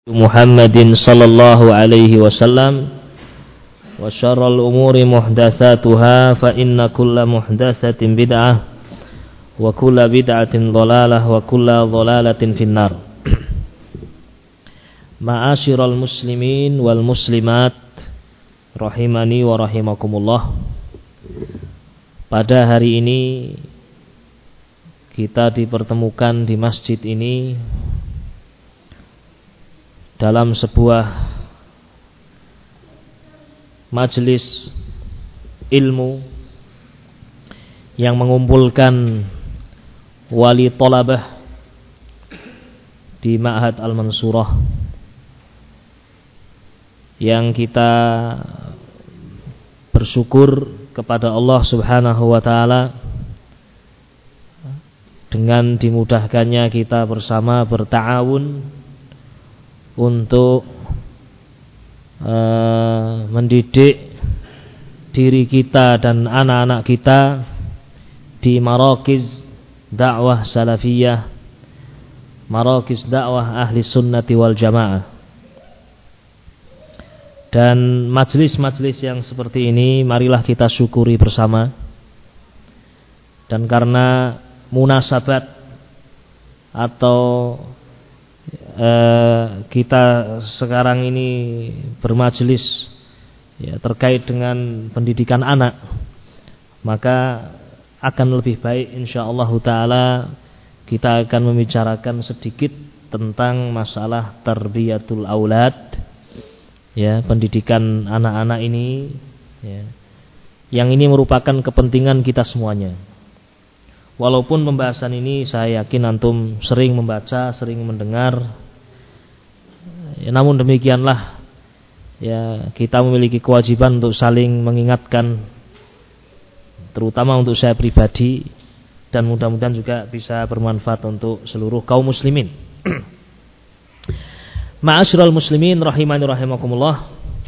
Muhammadin sallallahu alaihi wasallam wa syarrul umuri muhdatsatuha fa inna kulla muhdatsatin bid'ah wa kulla bid'atin dhalalah wa kulla dhalalatin finnar. Ma'asyiral muslimin wal muslimat rahimani wa rahimakumullah. Pada hari ini kita dipertemukan di masjid ini dalam sebuah majelis ilmu yang mengumpulkan wali thalabah di Ma'had Al-Mansurah, yang kita bersyukur kepada Allah Subhanahu wa taala dengan dimudahkannya kita bersama berta'awun untuk mendidik diri kita dan anak-anak kita di marakiz dakwah salafiyah, marakiz dakwah ahli sunnati wal jamaah. Dan majelis-majelis yang seperti ini marilah kita syukuri bersama. Dan karena munasabat atau kita sekarang ini bermajelis ya, terkait dengan pendidikan anak, maka akan lebih baik insyaallah taala kita akan membicarakan sedikit tentang masalah tarbiyatul aulad, ya, pendidikan anak-anak ini, ya, yang ini merupakan kepentingan kita semuanya. Walaupun pembahasan ini saya yakin antum sering membaca, sering mendengar, ya, namun demikianlah, ya, kita memiliki kewajiban untuk saling mengingatkan, terutama untuk saya pribadi, dan mudah-mudahan juga bisa bermanfaat untuk seluruh kaum muslimin. Ma'asyiral muslimin rahimani rahimakumullah.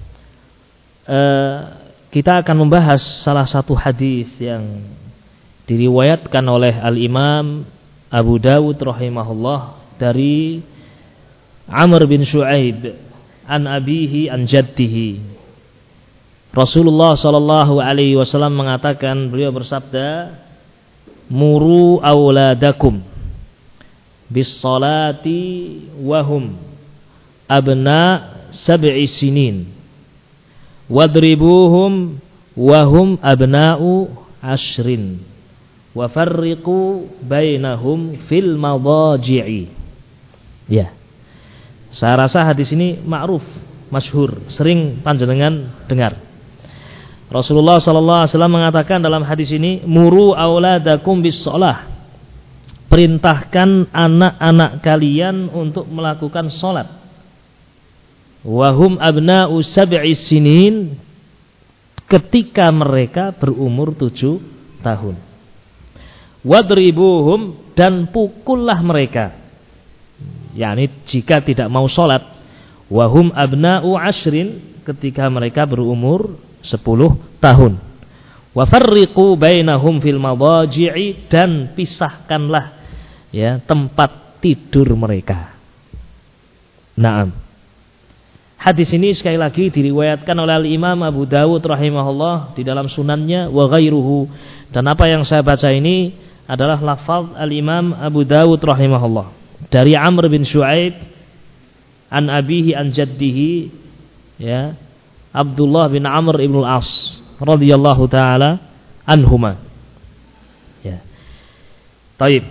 Kita akan membahas salah satu hadis yang diriwayatkan oleh Al-Imam Abu Dawud rahimahullah dari Amr bin Shu'aib an abihi an jaddihi. Rasulullah sallallahu alaihi wasallam mengatakan, beliau bersabda, muru auladakum bis salati wahum abna sab'i sinin wadribuhum wahum abna'u ashrin wa farriqu bainahum fil madaji'i. Ya, saya rasa hadis ini ma'ruf, masyhur, sering panjenengan dengar. Rasulullah sallallahu alaihi wasallam mengatakan dalam hadis ini, muru auladakum bis shalah, perintahkan anak-anak kalian untuk melakukan salat. Wahum abna'u sab'i sinin, ketika mereka berumur 7 tahun. Wadribuhum, dan pukullah mereka, yakni jika tidak mau sholat. Wahum abna'u ashrin, ketika mereka berumur 10 tahun. Wa farriqu bainahum fil madaji'i, dan pisahkanlah, ya, tempat tidur mereka. Naam. Hadis ini sekali lagi diriwayatkan oleh Al-Imam Abu Dawud rahimahullah di dalam sunannya wa ghairuhu, dan apa yang saya baca ini adalah lafaz Al-Imam Abu Dawud rahimahullah dari Amr bin Shu'aib an abihi an jaddihi, ya, Abdullah bin Amr ibn al-As radhiyallahu taala anhuma. Ya. Taib.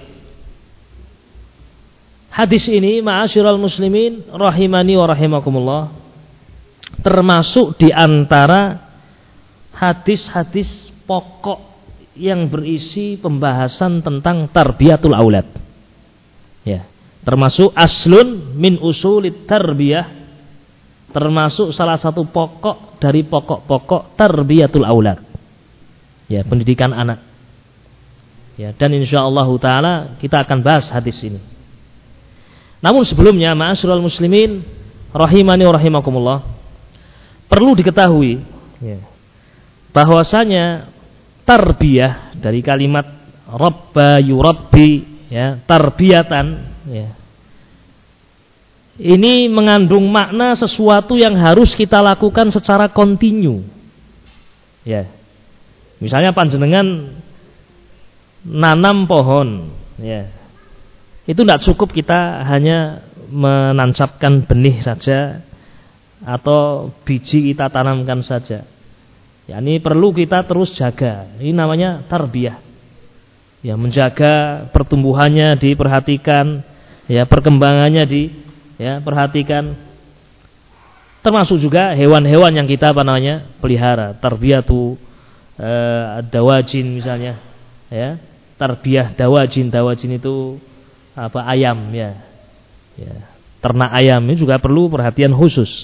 Hadis ini ma'asyiral muslimin rahimani wa rahimakumullah termasuk di antara hadis-hadis pokok yang berisi pembahasan tentang tarbiyatul aulad. Ya, termasuk aslun min usulit tarbiyah, termasuk salah satu pokok dari pokok-pokok tarbiyatul aulad. Ya, pendidikan anak. Ya, dan insyaallah taala kita akan bahas hadis ini. Namun sebelumnya, ma'asyiral muslimin rahimani wa rahimakumullah, perlu diketahui, ya, bahwasanya tarbiyah dari kalimat rabba yurabbi, ya, tarbiyatan, ya, ini mengandung makna sesuatu yang harus kita lakukan secara kontinu. Ya. Misalnya panjenengan nanam pohon, ya. Itu tidak cukup kita hanya menancapkan benih saja atau biji kita tanamkan saja. Ya, ini perlu kita terus jaga. Ini namanya tarbiyah. Ya, menjaga pertumbuhannya diperhatikan, ya, perkembangannya perhatikan. Termasuk juga hewan-hewan yang kita pelihara. Tarbiyatu dawajin misalnya, ya. Tarbiyah dawajin itu ayam, ya. Ternak ayam ini juga perlu perhatian khusus.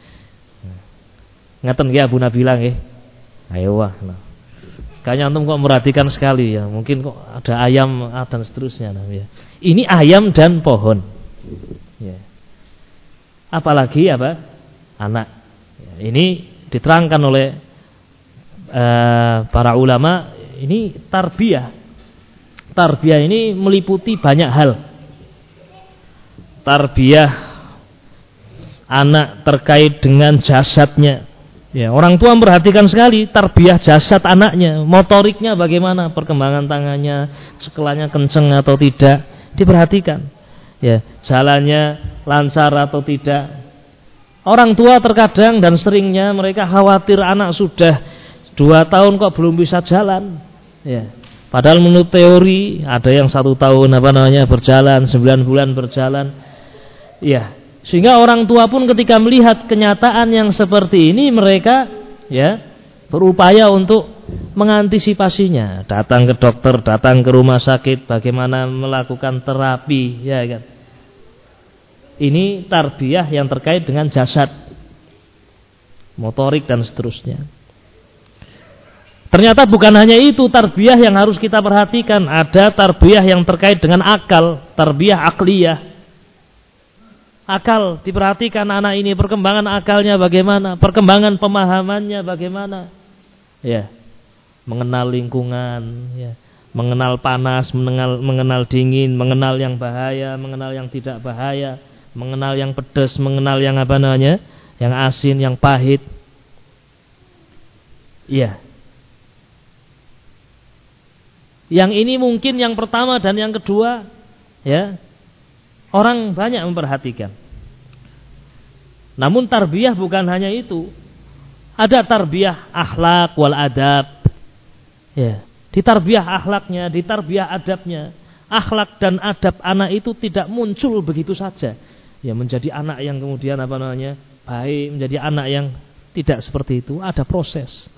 Ngaten nggih Abu Nabila nggih. Ayo wah. Kayaknya antum kok merhatikan sekali ya. Mungkin kok ada ayam dan seterusnya ya. Ini ayam dan pohon. Ya. Apalagi anak. Ya, ini diterangkan oleh para ulama, ini tarbiyah. Tarbiyah ini meliputi banyak hal. Tarbiyah anak terkait dengan jasadnya. Ya, orang tua memperhatikan sekali tarbiyah jasad anaknya, motoriknya bagaimana, perkembangan tangannya, cekelannya kenceng atau tidak, diperhatikan. Ya, jalannya lancar atau tidak. Orang tua terkadang dan seringnya mereka khawatir anak sudah 2 tahun kok belum bisa jalan. Ya. Padahal menurut teori ada yang 1 tahun berjalan, 9 bulan berjalan. Ya, sehingga orang tua pun ketika melihat kenyataan yang seperti ini mereka berupaya untuk mengantisipasinya, datang ke dokter, datang ke rumah sakit, bagaimana melakukan terapi, ya kan. Ini tarbiyah yang terkait dengan jasad, motorik dan seterusnya. Ternyata bukan hanya itu tarbiyah yang harus kita perhatikan, ada tarbiyah yang terkait dengan akal, tarbiyah akliyah. Akal diperhatikan anak ini, perkembangan akalnya bagaimana, perkembangan pemahamannya bagaimana. Ya. Mengenal lingkungan, ya. Mengenal panas, mengenal dingin, mengenal yang bahaya, mengenal yang tidak bahaya, mengenal yang pedas, mengenal yang yang asin, yang pahit. Iya. Yang ini mungkin yang pertama dan yang kedua, ya. Orang banyak memperhatikan. Namun tarbiyah bukan hanya itu. Ada tarbiyah akhlak wal adab. Ya, di tarbiyah akhlaknya, di tarbiyah adabnya. Akhlak dan adab anak itu tidak muncul begitu saja. Ya, menjadi anak yang kemudian baik, menjadi anak yang tidak seperti itu, ada proses.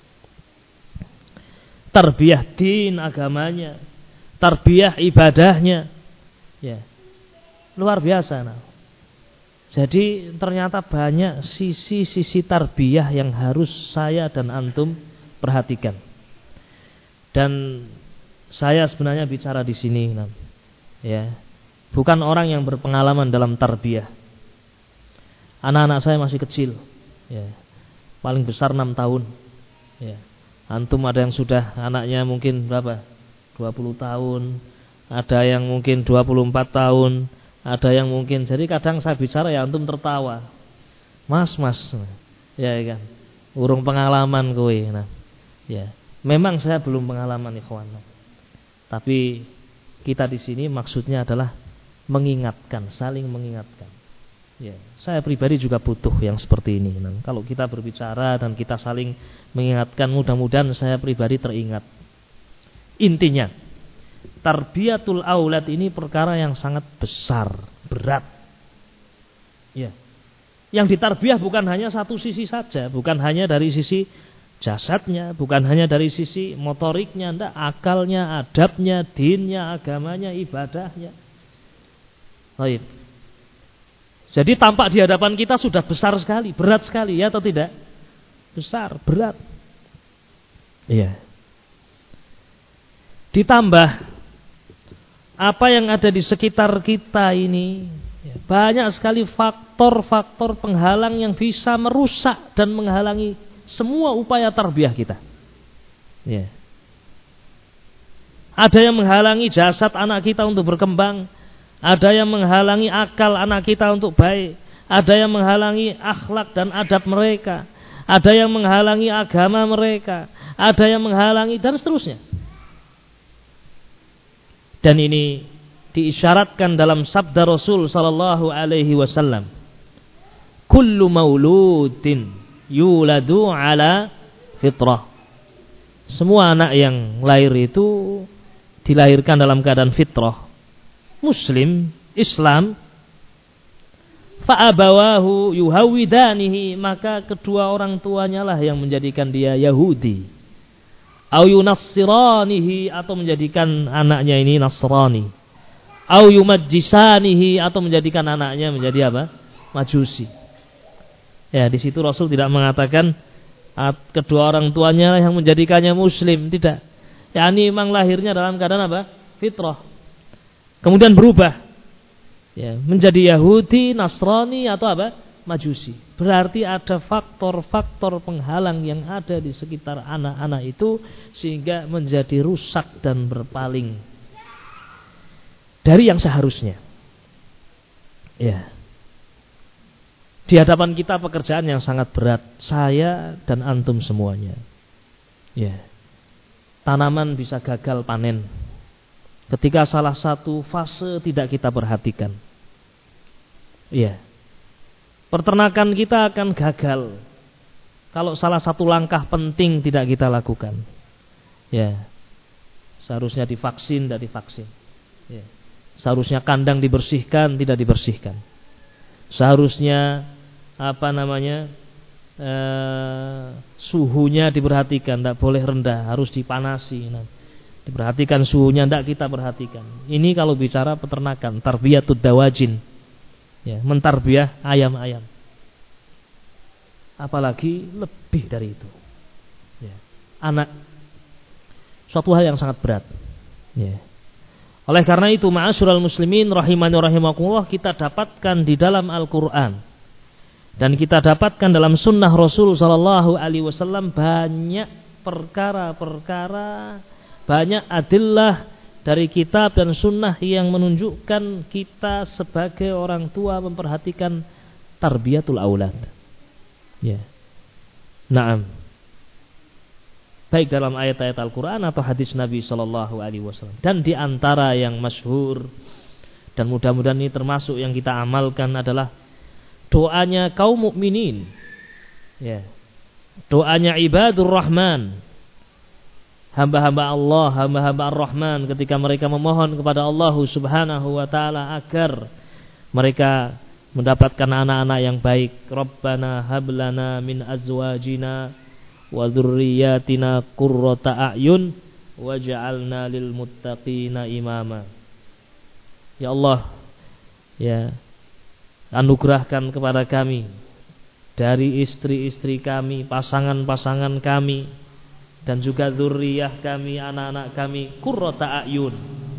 Tarbiyah din agamanya, tarbiyah ibadahnya. Ya. Luar biasa. Jadi ternyata banyak sisi-sisi tarbiyah yang harus saya dan antum perhatikan. Dan saya sebenarnya bicara di sini, ya, bukan orang yang berpengalaman dalam tarbiyah. Anak-anak saya masih kecil, ya, paling besar 6 tahun. Ya. Antum ada yang sudah anaknya mungkin berapa? 20 tahun, ada yang mungkin 24 tahun. Ada yang mungkin, jadi kadang saya bicara ya antum tertawa. Mas, ya kan, urung pengalaman kowe. Nah, ya, memang saya belum pengalaman ikhwan. Tapi kita di sini maksudnya adalah mengingatkan, saling mengingatkan. Ya, saya pribadi juga butuh yang seperti ini. Nah, kalau kita berbicara dan kita saling mengingatkan, mudah-mudahan saya pribadi teringat. Intinya, tarbiyatul aulad ini perkara yang sangat besar, berat. Ya. Yang ditarbiyah bukan hanya satu sisi saja, bukan hanya dari sisi jasadnya, bukan hanya dari sisi motoriknya, enggak, akalnya, adabnya, dinnya, agamanya, ibadahnya. Baik. Jadi tampak di hadapan kita sudah besar sekali, berat sekali, ya atau tidak? Besar, berat. Iya. Ditambah apa yang ada di sekitar kita ini, ya, banyak sekali faktor-faktor penghalang yang bisa merusak dan menghalangi semua upaya tarbiyah kita. Ya. Ada yang menghalangi jasad anak kita untuk berkembang, ada yang menghalangi akal anak kita untuk baik, ada yang menghalangi akhlak dan adab mereka, ada yang menghalangi agama mereka, ada yang menghalangi dan seterusnya. Dan ini diisyaratkan dalam sabda Rasul sallallahu alaihi wasallam, kullu mauludin yuladu ala fitrah. Semua anak yang lahir itu dilahirkan dalam keadaan fitrah, Muslim, Islam. Fa'abawahu yuhawidanihi, maka kedua orang tuanya lah yang menjadikan dia Yahudi. Au yunassiranihi, atau menjadikan anaknya ini Nasrani. Au yumajjisanihi, atau menjadikan anaknya menjadi apa? Majusi. Ya, di situ Rasul tidak mengatakan kedua orang tuanya lah yang menjadikannya Muslim, tidak. Ya, ini memang lahirnya dalam keadaan apa? Fitrah. Kemudian berubah, ya, menjadi Yahudi, Nasrani atau apa? Majusi. Berarti ada faktor-faktor penghalang yang ada di sekitar anak-anak itu sehingga menjadi rusak dan berpaling dari yang seharusnya. Ya. Di hadapan kita pekerjaan yang sangat berat, saya dan antum semuanya. Ya. Tanaman bisa gagal panen ketika salah satu fase tidak kita perhatikan. Ya. Peternakan kita akan gagal kalau salah satu langkah penting tidak kita lakukan. Ya. Seharusnya divaksin, tidak divaksin. Ya. Seharusnya kandang dibersihkan, tidak dibersihkan. Seharusnya suhunya diperhatikan, tidak boleh rendah, harus dipanasi. Nah, diperhatikan suhunya, tidak kita perhatikan. Ini kalau bicara peternakan, tarbiyatud dawajin, ya, mentarbiah ayam-ayam. Apalagi lebih dari itu, ya, anak, suatu hal yang sangat berat. Ya. Oleh karena itu, ma'asyiral muslimin rahimani rahimakumullah, kita dapatkan di dalam Al-Quran dan kita dapatkan dalam sunnah Rasul sallallahu alaihi wasallam banyak perkara-perkara, banyak adillah dari kitab dan sunnah yang menunjukkan kita sebagai orang tua memperhatikan tarbiyatul aulad. Ya. Naam. Baik dalam ayat-ayat Al-Quran atau hadis Nabi sallallahu alaihi wasallam. Dan di antara yang masyhur dan mudah-mudahan ini termasuk yang kita amalkan adalah doanya kaum mukminin, ya, doanya ibadur rahman, hamba-hamba Allah, hamba-hamba ar-Rahman, ketika mereka memohon kepada Allah subhanahu wa ta'ala agar mereka mendapatkan anak-anak yang baik. Rabbana hablana min azwajina wa dzurriyyatina qurrata a'yun waj'alna lil muttaqina imama. Ya Allah, ya, anugerahkan kepada kami dari istri-istri kami, pasangan-pasangan kami, dan juga dzurriyyah kami, anak-anak kami, qurrata a'yun,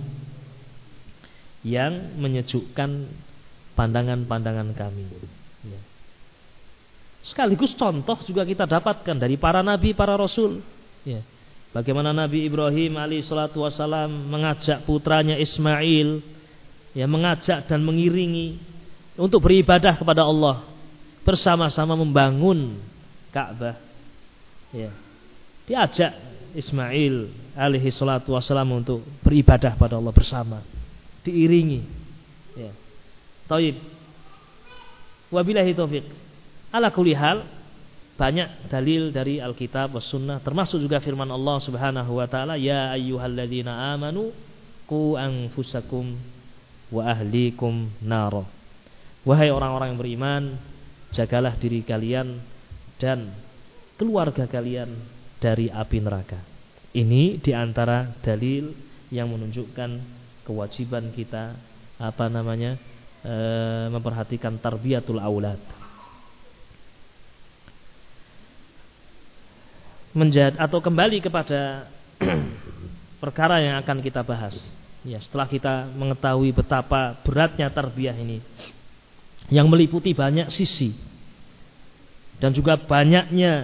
yang menyejukkan pandangan-pandangan kami. Ya. Sekaligus contoh juga kita dapatkan dari para nabi, para rasul. Ya. Bagaimana Nabi Ibrahim alaihissalatu wassalam mengajak putranya Ismail, ya, mengajak dan mengiringi untuk beribadah kepada Allah, bersama-sama membangun Ka'bah. Ya. Diajak Ismail alaihi salatu wassalam untuk beribadah pada Allah bersama, diiringi. Ya. Taib. Wabillahi taufik. Ala kulli hal, banyak dalil dari Alkitab was sunnah, termasuk juga firman Allah Subhanahu wa taala, ya ayyuhalladzina amanu qu anfusakum wa ahlikum nar. Wahai orang-orang yang beriman, jagalah diri kalian dan keluarga kalian dari api neraka. Ini diantara dalil yang menunjukkan kewajiban kita memperhatikan tarbiyatul aulad. Atau kembali kepada perkara yang akan kita bahas. Ya, setelah kita mengetahui betapa beratnya tarbiyah ini, yang meliputi banyak sisi dan juga banyaknya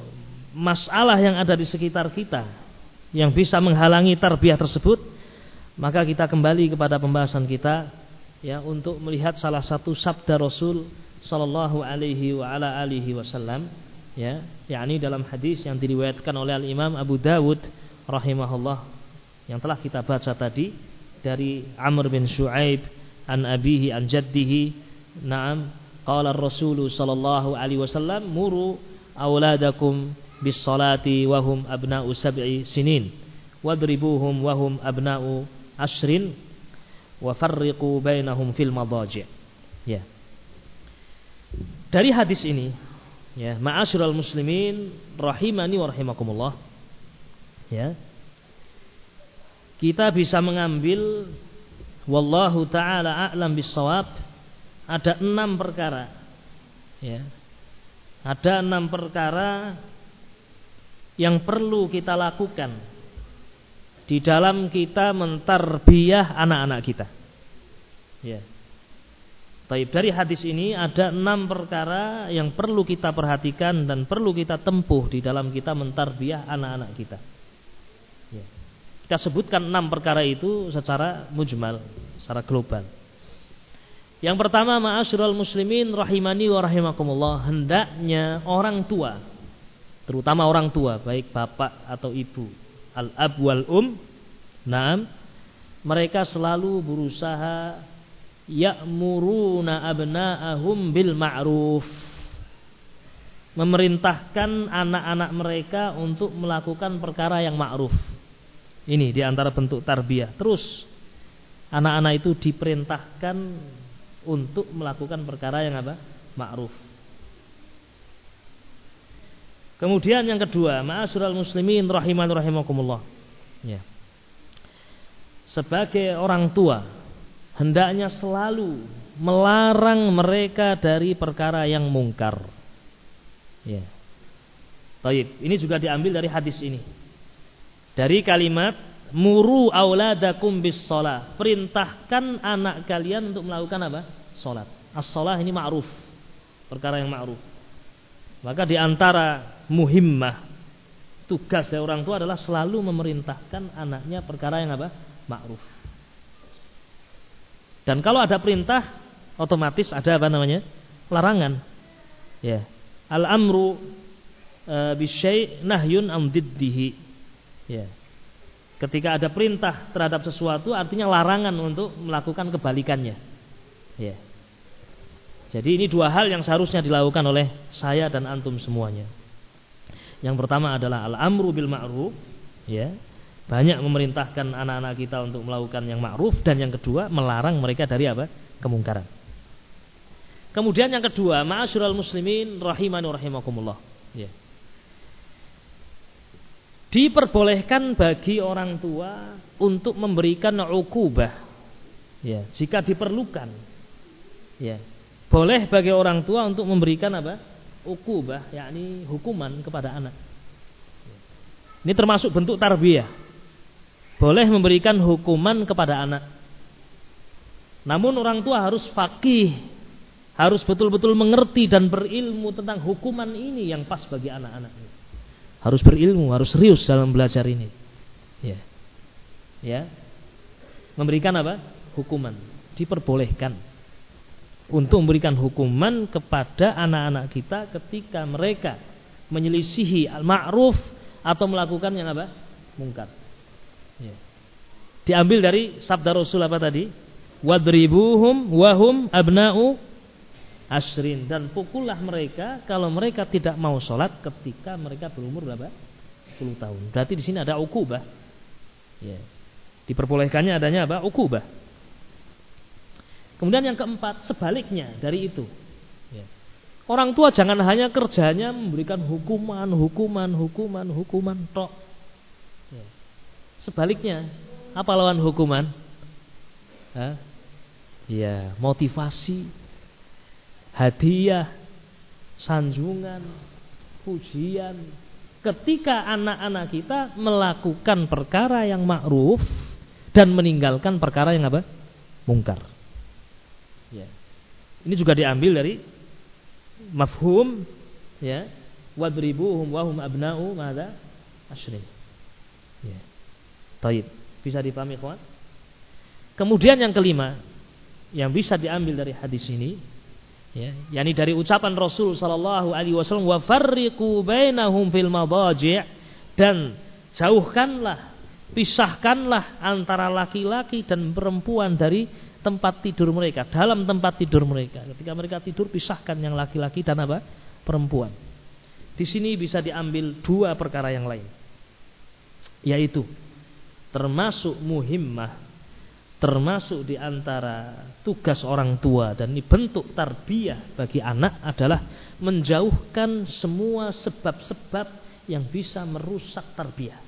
masalah yang ada di sekitar kita yang bisa menghalangi tarbiyah tersebut, maka kita kembali kepada pembahasan kita ya, untuk melihat salah satu sabda Rasul sallallahu alaihi wa ala alihi wasallam ya, yakni dalam hadis yang diriwayatkan oleh Al-Imam Abu Dawud rahimahullah yang telah kita baca tadi dari Amr bin Shu'aib an abihi an jaddihi. Naam, qala ar-rasul sallallahu alaihi wasallam muru auladakum bis salati wa hum abna'u sab'i sinin wadribuhum wa hum abna'u ashrin wa farriqu bainahum fil madaji'. Ya. Dari hadis ini ya, ma'asyiral muslimin rahimani wa rahimakumullah, ya, kita bisa mengambil wallahu taala a'lam bissawab, ada 6 perkara ya. Ada 6 perkara yang perlu kita lakukan di dalam kita mentarbiyah anak-anak kita. Ya. Taib, dari hadis ini ada 6 perkara yang perlu kita perhatikan dan perlu kita tempuh di dalam kita mentarbiyah anak-anak kita. Ya. Kita sebutkan 6 perkara itu secara mujmal, secara global. Yang pertama, ma'asyiral muslimin rahimani wa rahimakumullah, hendaknya orang tua, terutama orang tua baik bapak atau ibu, al-ab wal naam, mereka selalu berusaha ya'muruna abna'ahum bil ma'ruf, memerintahkan anak-anak mereka untuk melakukan perkara yang ma'ruf. Ini diantara bentuk tarbiyah. Terus anak-anak itu diperintahkan untuk melakukan perkara yang apa? Ma'ruf. Kemudian yang kedua, ma'asyiral muslimin rahimani rahimakumullah, ya, sebagai orang tua hendaknya selalu melarang mereka dari perkara yang mungkar. Ya. Taib, ini juga diambil dari hadis ini. Dari kalimat muru auladakum bis shalah, perintahkan anak kalian untuk melakukan apa? Salat. As-shalah ini ma'ruf, perkara yang ma'ruf. Maka di antara muhimmah, tugas dari orang tua adalah selalu memerintahkan anaknya perkara yang apa? Ma'ruf. Dan kalau ada perintah, otomatis ada apa namanya? Larangan. Ya. Al-amru bisyai' nahyun an diddihi. Ya. Ketika ada perintah terhadap sesuatu, artinya larangan untuk melakukan kebalikannya. Ya. Jadi ini 2 hal yang seharusnya dilakukan oleh saya dan antum semuanya. Yang pertama adalah al-amru bil ma'ruf, ya. Banyak memerintahkan anak-anak kita untuk melakukan yang ma'ruf, dan yang kedua melarang mereka dari apa? Kemungkaran. Kemudian yang kedua, ma'asyiral muslimin rahimani wa rahimakumullah, ya. Diperbolehkan bagi orang tua untuk memberikan uqubah, ya, jika diperlukan. Ya. Boleh bagi orang tua untuk memberikan apa? Uqubah, yakni hukuman kepada anak. Ini termasuk bentuk tarbiyah. Boleh memberikan hukuman kepada anak. Namun orang tua harus faqih, harus betul-betul mengerti dan berilmu tentang hukuman ini yang pas bagi anak-anak. Harus berilmu, harus serius dalam belajar ini. Ya. Ya. Memberikan apa? Hukuman. Diperbolehkan untuk memberikan hukuman kepada anak-anak kita ketika mereka menyelisihi al-ma'ruf atau melakukan yang apa? Mungkar. Ya. Diambil dari sabda Rasul apa tadi? Wadribuhum wahum abna'u ashrin, dan pukullah mereka kalau mereka tidak mau sholat ketika mereka berumur berapa? 10 tahun. Berarti di sini ada uqubah. Ya. Diperbolehkannya adanya apa? Uqubah. Kemudian yang keempat, sebaliknya dari itu, ya. Orang tua jangan hanya kerjanya memberikan hukuman tok. Ya. Sebaliknya, apa lawan hukuman? Ya, motivasi, hadiah, sanjungan, pujian. Ketika anak-anak kita melakukan perkara yang ma'ruf dan meninggalkan perkara yang apa? Mungkar. Ya. Ini juga diambil dari mafhum, ya, wadribuhum wahum abna'u madza ashrin. Ya. Baik, bisa dipahami, kawan? Kemudian yang kelima yang bisa diambil dari hadis ini, ya, yakni dari ucapan Rasul sallallahu alaihi wasallam, wa farriqu bainahum fil madaji', dan jauhkanlah, pisahkanlah antara laki-laki dan perempuan dari tempat tidur mereka, dalam tempat tidur mereka. Ketika mereka tidur, pisahkan yang laki-laki dan apa? Perempuan. Di sini bisa diambil dua perkara yang lain, yaitu termasuk muhimmah, termasuk di antara tugas orang tua, dan ini bentuk tarbiyah bagi anak adalah menjauhkan semua sebab-sebab yang bisa merusak tarbiyah.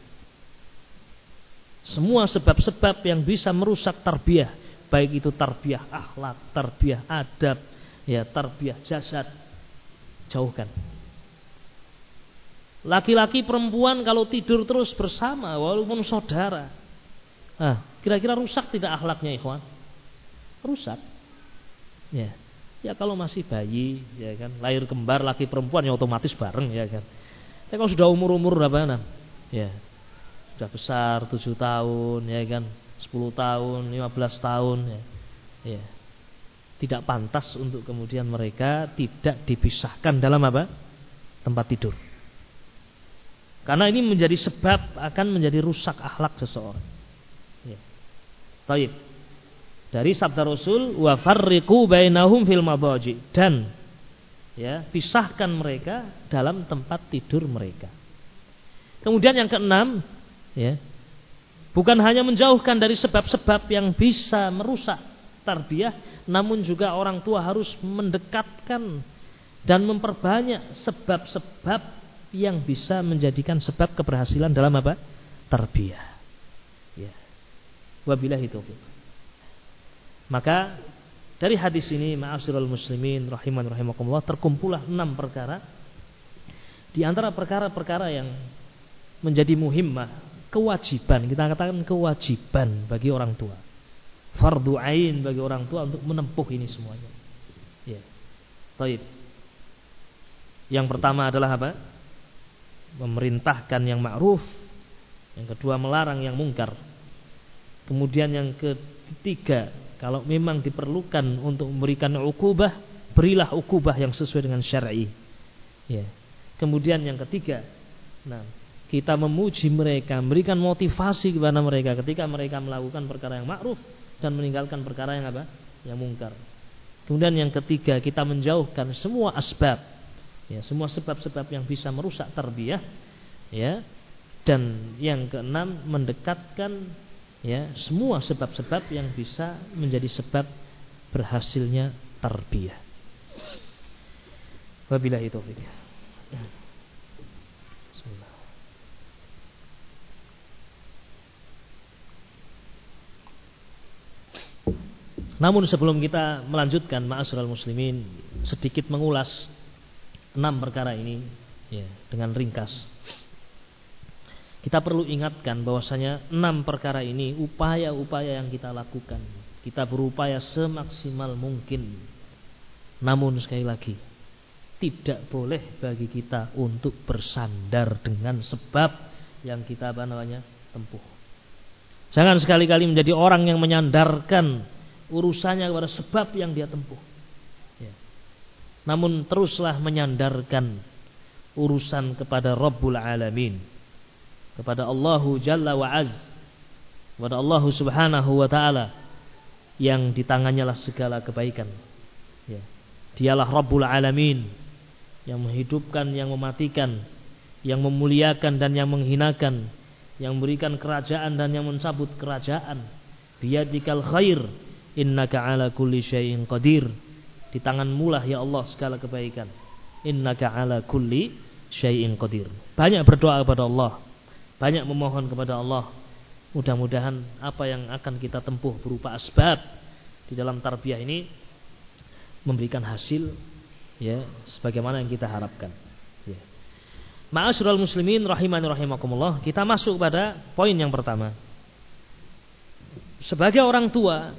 Semua sebab-sebab yang bisa merusak tarbiyah, baik itu tarbiyah akhlak, tarbiyah adab, ya, tarbiyah jasad, jauhkan. Laki-laki perempuan kalau tidur terus bersama walaupun saudara, kira-kira rusak tidak akhlaknya, ikhwan? Rusak. Ya. Ya kalau masih bayi, ya kan, lahir kembar laki perempuan ya otomatis bareng, ya kan. Tapi kalau sudah umur berapa? Ya. Sudah besar 7 tahun, ya kan, 10 tahun, 15 tahun, ya. Ya. Tidak pantas untuk kemudian mereka tidak dipisahkan dalam apa? Tempat tidur. Karena ini menjadi sebab akan menjadi rusak akhlak seseorang. Ya. Baik. Dari sabda Rasul, wa farriqu bainahum fil madaji', dan ya, pisahkan mereka dalam tempat tidur mereka. Kemudian yang keenam, ya, bukan hanya menjauhkan dari sebab-sebab yang bisa merusak tarbiyah, namun juga orang tua harus mendekatkan dan memperbanyak sebab-sebab yang bisa menjadikan sebab keberhasilan dalam apa? Tarbiyah. Ya. Wabillahi taufiq. Maka dari hadis ini, ma'asyiral muslimin rahiman rahimakumullah, terkumpullah 6 perkara. Di antara perkara-perkara yang menjadi muhimmah, kewajiban, kita katakan kewajiban bagi orang tua, fardu ain bagi orang tua untuk menempuh ini semuanya. Ya. Baik. Yang pertama adalah apa? Memerintahkan yang ma'ruf. Yang kedua, melarang yang mungkar. Kemudian yang ketiga, kalau memang diperlukan untuk memberikan ukubah, berilah ukubah yang sesuai dengan syar'i. Ya. Kemudian yang ketiga, kita memuji mereka, memberikan motivasi kepada mereka ketika mereka melakukan perkara yang ma'ruf dan meninggalkan perkara yang apa? Yang mungkar. Kemudian yang ketiga, kita menjauhkan semua asbab, ya, semua sebab-sebab yang bisa merusak tarbiyah, ya. Dan yang keenam, mendekatkan, ya, semua sebab-sebab yang bisa menjadi sebab berhasilnya tarbiyah. Wabillahi taufiq. Bismillah. Namun sebelum kita melanjutkan, ma'asyiral muslimin, sedikit mengulas 6 perkara ini, ya, dengan ringkas. Kita perlu ingatkan bahwasanya 6 perkara ini upaya-upaya yang kita lakukan. Kita berupaya semaksimal mungkin. Namun sekali lagi, tidak boleh bagi kita untuk bersandar dengan sebab yang kita tempuh. Jangan sekali-kali menjadi orang yang menyandarkan urusannya kepada sebab yang dia tempuh, ya. Namun teruslah menyandarkan urusan kepada Rabbul Alamin, kepada Allahu Jalla wa Az, kepada Allah Subhanahu wa Ta'ala, yang di tangannya lah segala kebaikan, ya. Dialah Rabbul Alamin, yang menghidupkan, yang mematikan, yang memuliakan dan yang menghinakan, yang memberikan kerajaan dan yang mencabut kerajaan. Biyadikal khair, innaka ala kulli syai'in qadir. Di tanganmu lah ya Allah segala kebaikan. Innaka ala kulli syai'in qadir. Banyak berdoa kepada Allah, banyak memohon kepada Allah. Mudah-mudahan apa yang akan kita tempuh berupa asbab di dalam tarbiyah ini memberikan hasil, ya, sebagaimana yang kita harapkan, ya. Ma'asyiral muslimin rahimani rahimakumullah, kita masuk pada poin yang pertama. Sebagai orang tua,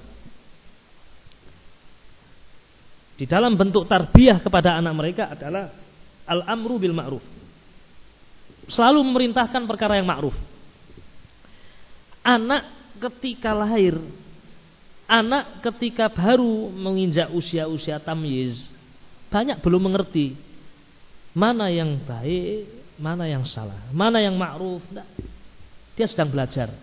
di dalam bentuk tarbiyah kepada anak mereka adalah al-amru bil ma'ruf. Selalu memerintahkan perkara yang ma'ruf. Anak ketika lahir Anak ketika baru menginjak usia-usia tamyiz, banyak belum mengerti mana yang baik, mana yang salah, mana yang ma'ruf. Nah, dia sedang belajar.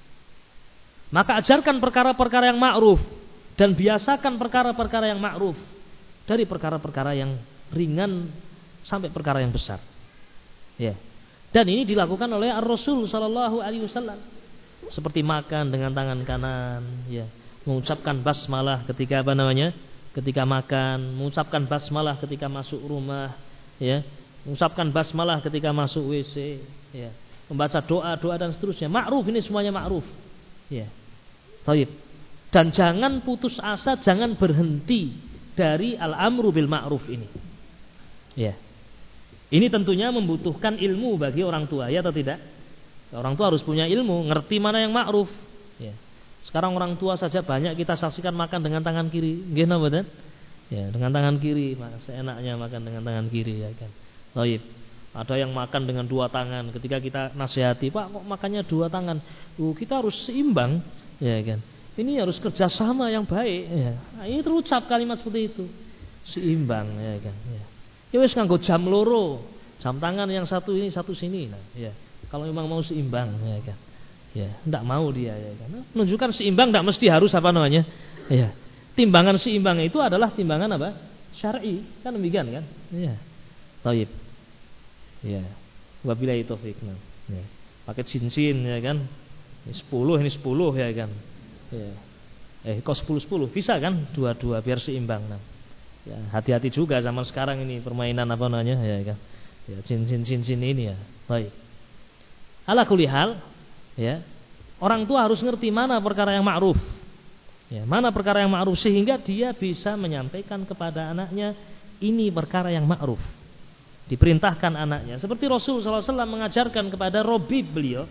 Maka ajarkan perkara-perkara yang ma'ruf dan biasakan perkara-perkara yang ma'ruf, dari perkara-perkara yang ringan sampai perkara yang besar. Ya. Dan ini dilakukan oleh Ar-Rasul sallallahu alaihi wasallam. Seperti makan dengan tangan kanan, ya. Mengucapkan basmalah ketika ketika makan, mengucapkan basmalah ketika masuk rumah, ya. Mengucapkan basmalah ketika masuk WC, ya. Membaca doa-doa dan seterusnya. Ma'ruf, ini semuanya ma'ruf. Ya. Baik. Dan jangan putus asa, jangan berhenti dari al-amru bil ma'ruf ini. Ya. Ini tentunya membutuhkan ilmu bagi orang tua, ya atau tidak? Orang tua harus punya ilmu, ngerti mana yang ma'ruf. Ya. Sekarang orang tua saja banyak kita saksikan makan dengan tangan kiri, nggih napa mboten? Ya, dengan tangan kiri, seenaknya makan dengan tangan kiri, ya kan. Baik. Ada yang makan dengan dua tangan. Ketika kita nasihati, Pak, kok makannya dua tangan? Kita harus seimbang, ya kan. Ini harus kerjasama yang baik. Ya. Nah, ini terucap kalimat seperti itu, seimbang, ya kan. Ya wis nganggo jam loro, jam tangan yang satu ini satu sini. Nah, ya. Kalau memang mau seimbang, ya kan. Ya, enggak mau dia, ya kan. Menunjukkan seimbang enggak mesti harus apa namanya? Ya. Timbangan seimbang itu adalah timbangan apa? Syar'i, kan demikian kan? Ya. Baik. Ya. Wabillahi taufik. Ya. Pakai cincin, ya kan? Ini 10 ya kan. Ya. Kok 10 bisa kan? Dua-dua biar seimbang. Nah. Ya, hati-hati juga zaman sekarang ini permainan apa namanya, ya kan. Ya, cincin ini ya. Baik. Ala kulli hal, ya. Orang tua harus ngerti mana perkara yang ma'ruf. Ya, mana perkara yang ma'ruf sehingga dia bisa menyampaikan kepada anaknya ini perkara yang ma'ruf. Diperintahkan anaknya. Seperti Rasul sallallahu alaihi wasallam mengajarkan kepada Robib beliau,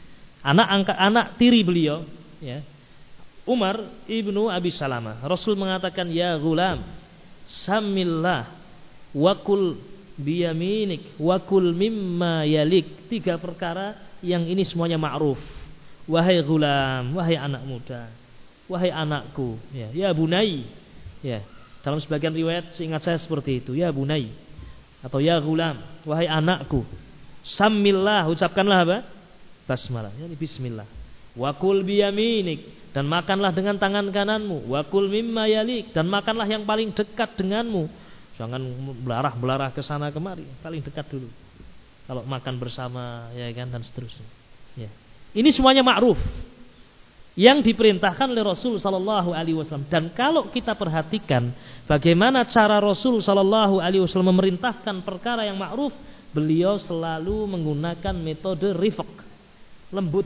anak tiri beliau, ya. Umar ibnu Abi Salamah. Rasul mengatakan, "Ya ghulam, samillah wa kul biyaminik wa kul mimma yalik." 3 perkara yang ini semuanya ma'ruf. Wahai ghulam, wahai anak muda, wahai anakku, ya bunai. Ya, dalam sebagian riwayat seingat saya seperti itu, ya bunai atau ya ghulam, wahai anakku. Samillah, ucapkanlah apa? Basmalah, yani bismillah. Wa kul biyaminik, dan makanlah dengan tangan kananmu. Wa kul mimma yalik, dan makanlah yang paling dekat denganmu. Jangan belarah-belarah ke sana kemari, paling dekat dulu. Kalau makan bersama, ya kan, dan seterusnya. Ya. Ini semuanya ma'ruf yang diperintahkan oleh Rasul sallallahu alaihi wasallam. Dan kalau kita perhatikan bagaimana cara Rasul sallallahu alaihi wasallam memerintahkan perkara yang ma'ruf, beliau selalu menggunakan metode rifq, lembut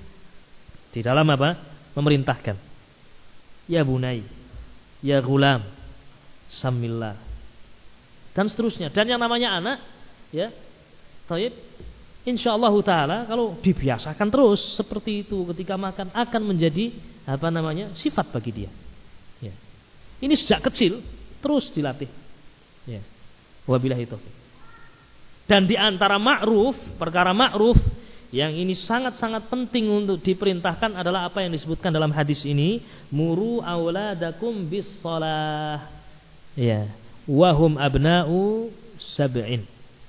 di dalam apa? Memerintahkan. Ya bunai, ya ghulam, samillah, dan seterusnya. Dan yang namanya anak, ya, taib, insyaallah taala kalau dibiasakan terus seperti itu ketika makan akan menjadi apa namanya? Sifat bagi dia. Ya. Ini sejak kecil terus dilatih. Ya. Wabillahi taufik. Dan di antara ma'ruf, perkara ma'ruf yang ini sangat-sangat penting untuk diperintahkan adalah apa yang disebutkan dalam hadis ini, muru auladakum bis shalah. Ya. Wahum abna'u sab'in.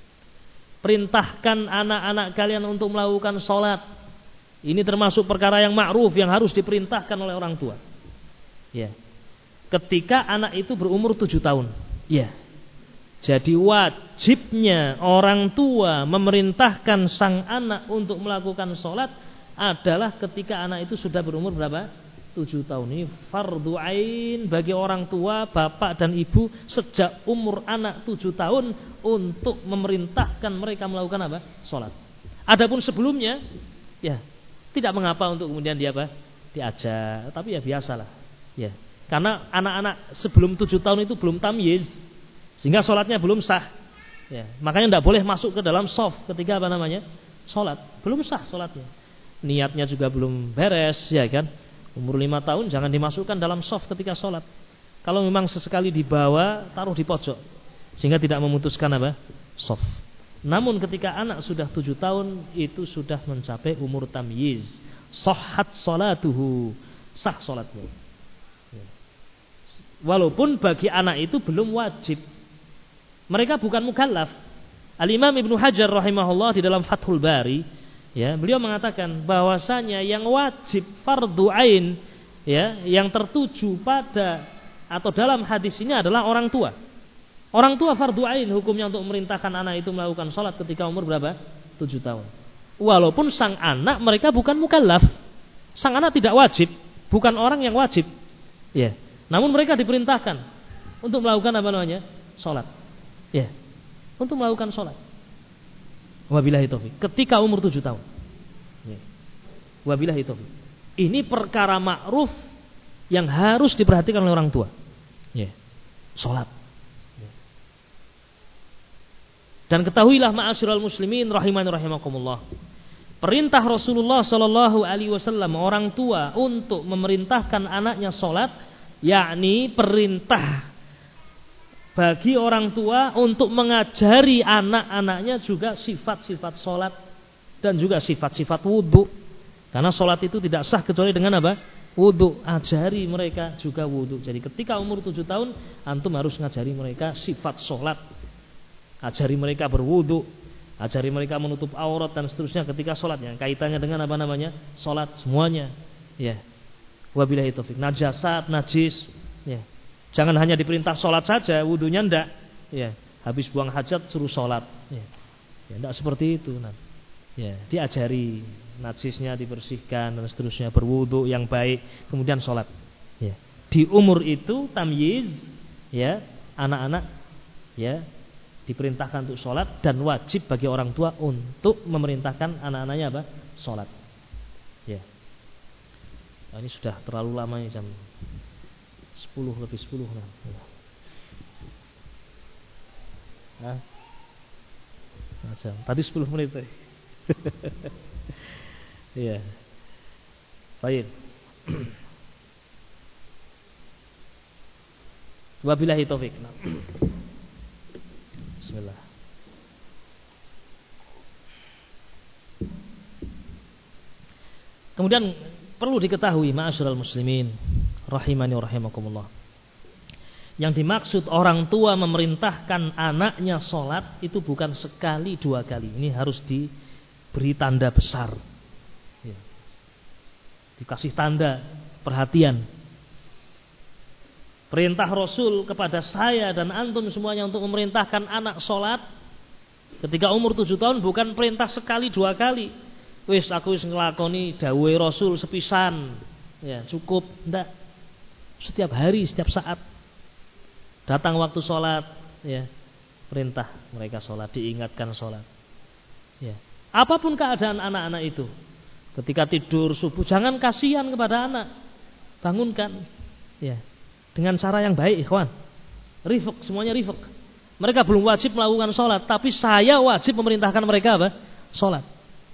Perintahkan anak-anak kalian untuk melakukan sholat. Ini termasuk perkara yang ma'ruf yang harus diperintahkan oleh orang tua. Ya. Ketika anak itu berumur 7 tahun. Ya. Jadi wajibnya orang tua memerintahkan sang anak untuk melakukan sholat adalah ketika anak itu sudah berumur berapa? 7 tahun. Ini fardu ain bagi orang tua, bapak dan ibu sejak umur anak 7 tahun untuk memerintahkan mereka melakukan apa? Sholat. Adapun sebelumnya, ya tidak mengapa untuk kemudian dia apa? Diajak, tapi ya biasalah. Ya, karena anak-anak sebelum 7 tahun itu belum tamyiz, sehingga sholatnya belum sah. Ya, makanya tidak boleh masuk ke dalam shaf ketika apa namanya? Sholat, belum sah sholatnya. Niatnya juga belum beres, ya kan? Umur 5 tahun jangan dimasukkan dalam shaf ketika sholat. Kalau memang sesekali dibawa, taruh di pojok, sehingga tidak memutuskan apa? Shaf. Namun ketika anak sudah 7 tahun, itu sudah mencapai umur tamyiz. Sahhat sholatuhu, sah sholatnya. Walaupun bagi anak itu belum wajib. Mereka bukan mukallaf. Al-Imam Ibnu Hajar rahimahullah di dalam Fathul Bari, ya, beliau mengatakan bahwasanya yang wajib fardu ain, ya, yang tertuju pada atau dalam hadis ini adalah orang tua. Orang tua fardu ain hukumnya untuk memerintahkan anak itu melakukan sholat ketika umur berapa? 7 tahun. Walaupun sang anak mereka bukan mukallaf. Sang anak tidak wajib, bukan orang yang wajib. Ya. Namun mereka diperintahkan untuk melakukan apa namanya? Sholat. Ya. Untuk melakukan sholat. Wabillahi taufik. Ketika umur 7 tahun. Ya. Wabillahi taufik. Ini perkara ma'ruf yang harus diperhatikan oleh orang tua. Ya. Sholat. Ya. Dan ketahuilah ma'asyiral muslimin rahimani rahimakumullah. Perintah Rasulullah sallallahu alaihi wasallam orang tua untuk memerintahkan anaknya sholat, yakni perintah bagi orang tua untuk mengajari anak-anaknya juga sifat-sifat sholat dan juga sifat-sifat wudhu. Karena sholat itu tidak sah kecuali dengan apa? Wudhu. Ajari mereka juga wudhu. Jadi ketika umur 7 tahun, antum harus ngajari mereka sifat sholat. Ajari mereka berwudhu, ajari mereka menutup aurat dan seterusnya ketika sholat. Yang kaitannya dengan apa namanya? Sholat semuanya. Ya. Wabillahi taufik. Najasat, najis. Ya. Jangan hanya diperintah sholat saja, wudunya ndak. Ya, habis buang hajat suruh sholat. Ya, ndak seperti itu. Nah, ya, diajari najisnya dibersihkan dan seterusnya, berwudu yang baik, kemudian sholat. Ya, di umur itu tamyiz, ya, anak-anak, ya, diperintahkan untuk sholat dan wajib bagi orang tua untuk memerintahkan anak-anaknya apa? Sholat. Ya, nah, ini sudah terlalu lama ya, jam 10 lebih 10 nah. Nah. Tadi 10 menit tadi. Iya. Baik. Wabillahi taufik. Bismillah. Kemudian perlu diketahui ma'asyiral muslimin rahimani wa rahimakumullah. Yang dimaksud orang tua memerintahkan anaknya sholat itu bukan sekali 2 kali. Ini harus diberi tanda besar. Ya. Dikasih tanda perhatian. Perintah Rasul kepada saya dan antum semuanya untuk memerintahkan anak sholat ketika umur 7 tahun bukan perintah sekali 2 kali. Wis aku wis nglakoni dawuhe Rasul sepisan. Ya, cukup. Ndak. Setiap hari, setiap saat datang waktu sholat, ya, perintah mereka sholat, diingatkan sholat. Ya. Apapun keadaan anak-anak itu, ketika tidur subuh, jangan kasihan kepada anak, bangunkan, ya, dengan cara yang baik, ikhwan. Rifq, semuanya rifq. Mereka belum wajib melakukan sholat, tapi saya wajib memerintahkan mereka apa? Sholat.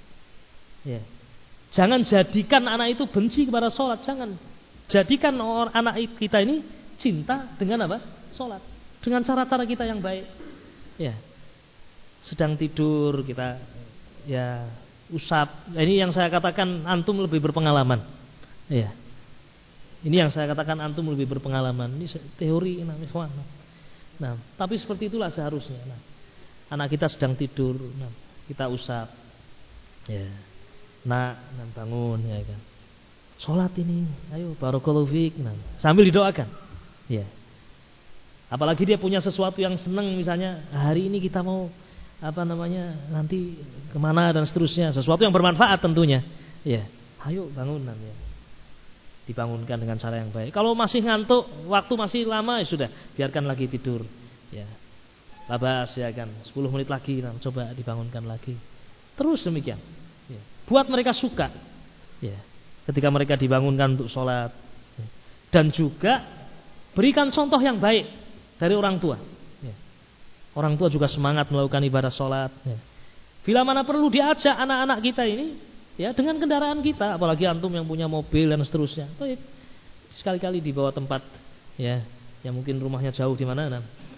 Ya. Jangan jadikan anak itu benci kepada sholat, jangan. Jadikan anak kita ini cinta dengan apa? Sholat. Dengan cara-cara kita yang baik. Ya. Sedang tidur kita ya usap. Ini yang saya katakan antum lebih berpengalaman. Ya. Ini yang saya katakan antum lebih berpengalaman. Ini teori Nah, tapi seperti itulah seharusnya. Nah, anak kita sedang tidur, nah, kita usap. Ya. Nah, bangun ya kan. Sholat ini, ayo barakallahu fiik. Nah, sambil didoakan. Ya. Apalagi dia punya sesuatu yang senang, misalnya hari ini kita mau apa namanya nanti kemana dan seterusnya, sesuatu yang bermanfaat tentunya. Ya, ayo bangunan ya. Dibangunkan dengan cara yang baik. Kalau masih ngantuk, waktu masih lama ya sudah, biarkan lagi tidur. Ya, labas ya kan. 10 menit lagi, nah, coba dibangunkan lagi. Terus demikian. Ya. Buat mereka suka. Ya. Ketika mereka dibangunkan untuk sholat, dan juga berikan contoh yang baik dari orang tua. Orang tua juga semangat melakukan ibadah sholat. Bila mana perlu diajak anak-anak kita ini, ya dengan kendaraan kita, apalagi antum yang punya mobil dan seterusnya. Sekali-kali dibawa tempat, ya, yang mungkin rumahnya jauh di mana,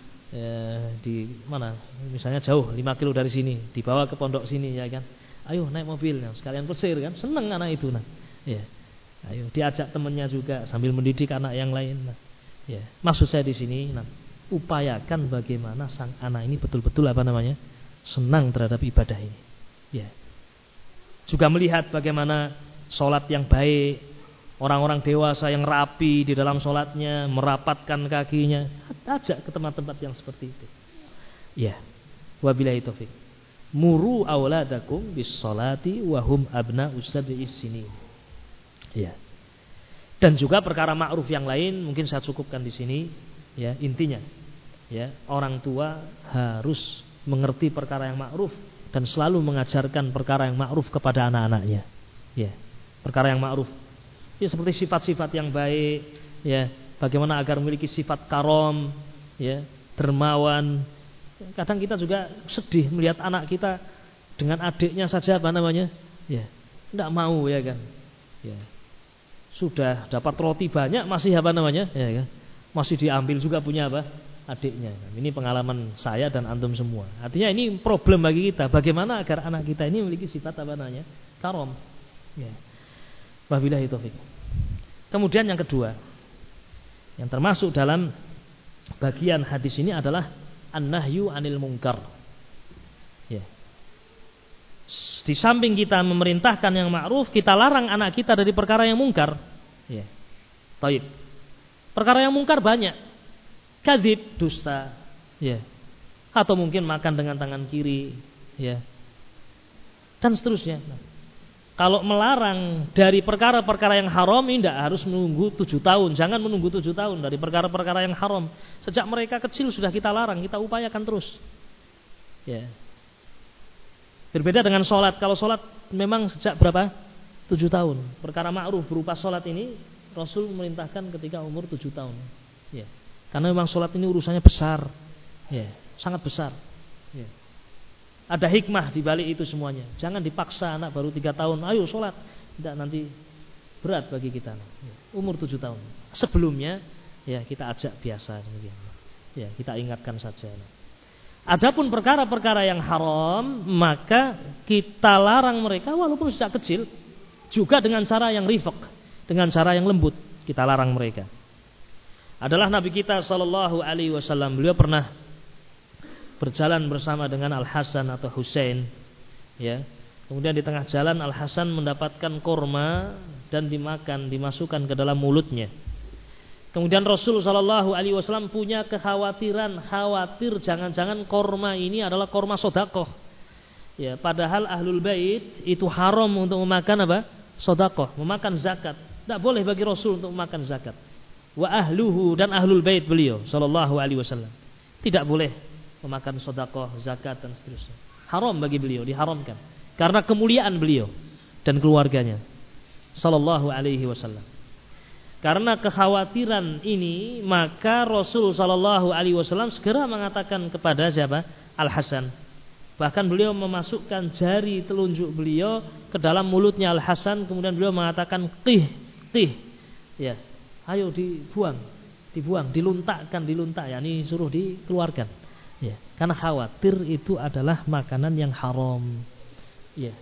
di mana, misalnya jauh 5 kilo dari sini, dibawa ke pondok sini, ya kan. Ayo naik mobil, sekalian pesir kan, seneng anak itu, nah. Ya, ayo diajak temannya juga sambil mendidik anak yang lain. Nah, Ya, maksud saya di sini, upayakan bagaimana sang anak ini betul-betul senang terhadap ibadah ini. Ya. Juga melihat bagaimana sholat yang baik, orang-orang dewasa yang rapi di dalam sholatnya, merapatkan kakinya. Ajak ke tempat-tempat yang seperti itu. Ya. Wabillahi taufik. Muru auladakum bis sholati wahum abna'us sab'is sinin. Ya. Dan juga perkara ma'ruf yang lain mungkin saya cukupkan di sini. Ya, intinya, ya, orang tua harus mengerti perkara yang ma'ruf dan selalu mengajarkan perkara yang ma'ruf kepada anak-anaknya. Ya, perkara yang ma'ruf. Ya, seperti sifat-sifat yang baik, ya, bagaimana agar memiliki sifat karom, ya, dermawan. Kadang kita juga sedih melihat anak kita dengan adiknya saja ya, tidak mau, ya kan. Ya. Sudah dapat roti banyak masih ya kan? Masih diambil juga punya adiknya. Ini pengalaman saya dan antum semua. Artinya ini problem bagi kita. Bagaimana agar anak kita ini memiliki sifat karom. Ya. Wabillahi taufik. Kemudian yang kedua, yang termasuk dalam bagian hadis ini adalah an-nahyu 'anil munkar. Ya. Di samping kita memerintahkan yang ma'ruf, kita larang anak kita dari perkara yang mungkar. Ya. Taib. Perkara yang mungkar banyak. Kadzib, dusta, ya. Atau mungkin makan dengan tangan kiri, ya. Dan seterusnya. Nah, kalau melarang dari perkara-perkara yang haram, ini tidak harus menunggu 7 tahun. Jangan menunggu 7 tahun dari perkara-perkara yang haram. Sejak mereka kecil sudah kita larang, kita upayakan terus. Ya. Berbeda dengan sholat. Kalau sholat memang sejak berapa? 7 tahun. Perkara ma'ruf berupa sholat ini Rasul memerintahkan ketika umur 7 tahun. Ya. Karena memang sholat ini urusannya besar. Ya. Sangat besar. Ya. Ada hikmah di balik itu semuanya. Jangan dipaksa anak baru 3 tahun, ayo sholat. Tidak, nanti berat bagi kita. Ya. Umur 7 tahun. Sebelumnya ya kita ajak biasa. Ya, kita ingatkan saja. Adapun perkara-perkara yang haram, maka kita larang mereka walaupun sejak kecil, juga dengan cara yang rifq, dengan cara yang lembut, kita larang mereka. Adalah Nabi kita sallallahu alaihi wasallam, beliau pernah berjalan bersama dengan Al Hasan atau Husain, ya. Kemudian di tengah jalan Al Hasan mendapatkan korma dan dimasukkan ke dalam mulutnya. Kemudian Rasul sallallahu alaihi wasallam punya kekhawatiran, khawatir jangan-jangan korma ini adalah korma sedekah. Ya, padahal ahlul bait itu haram untuk memakan sedekah, memakan zakat. Tidak boleh bagi Rasul untuk memakan zakat. Wa ahluhu, dan ahlul bait beliau sallallahu alaihi wasallam tidak boleh memakan sedekah, zakat dan seterusnya. Haram bagi beliau, diharamkan karena kemuliaan beliau dan keluarganya sallallahu alaihi wasallam. Karena kekhawatiran ini, maka Rasul sallallahu alaihi wasallam segera mengatakan kepada siapa? Al Hasan. Bahkan beliau memasukkan jari telunjuk beliau ke dalam mulutnya Al Hasan, kemudian beliau mengatakan qih. Ya, ayo dibuang, diluntak, yakni suruh dikeluarkan. Ya, karena khawatir itu adalah makanan yang haram. Ya.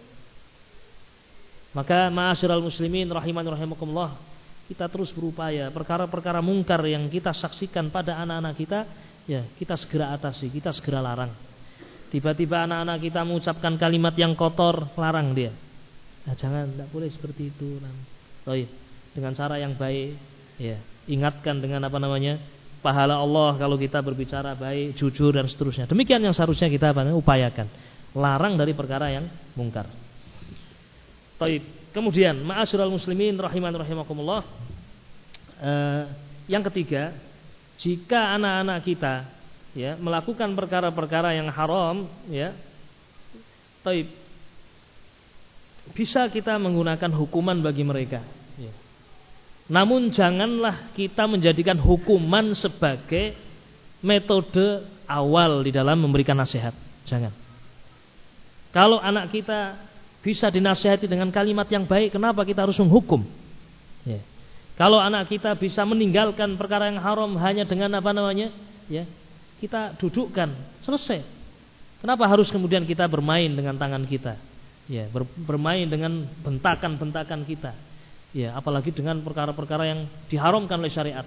Maka ma'asyiral muslimin rahimani rahimakumullah, kita terus berupaya perkara-perkara mungkar yang kita saksikan pada anak-anak kita, ya kita segera atasi, kita segera larang. Tiba-tiba anak-anak kita mengucapkan kalimat yang kotor, larang dia. Nah, jangan, tidak boleh seperti itu. Dengan cara yang baik, ya ingatkan dengan pahala Allah kalau kita berbicara baik, jujur dan seterusnya. Demikian yang seharusnya kita upayakan. Larang dari perkara yang mungkar. Kemudian ma'asyiral muslimin rahiman rahimakumullah, yang ketiga, jika anak-anak kita ya melakukan perkara-perkara yang haram, ya bisa kita menggunakan hukuman bagi mereka, ya. Namun janganlah kita menjadikan hukuman sebagai metode awal di dalam memberikan nasihat. Jangan. Kalau anak kita bisa dinasihati dengan kalimat yang baik, kenapa kita harus menghukum? Ya. Kalau anak kita bisa meninggalkan perkara yang haram hanya dengan ya, kita dudukkan, selesai. Kenapa harus kemudian kita bermain dengan tangan kita? Ya, bermain dengan bentakan-bentakan kita. Ya, apalagi dengan perkara-perkara yang diharamkan oleh syariat.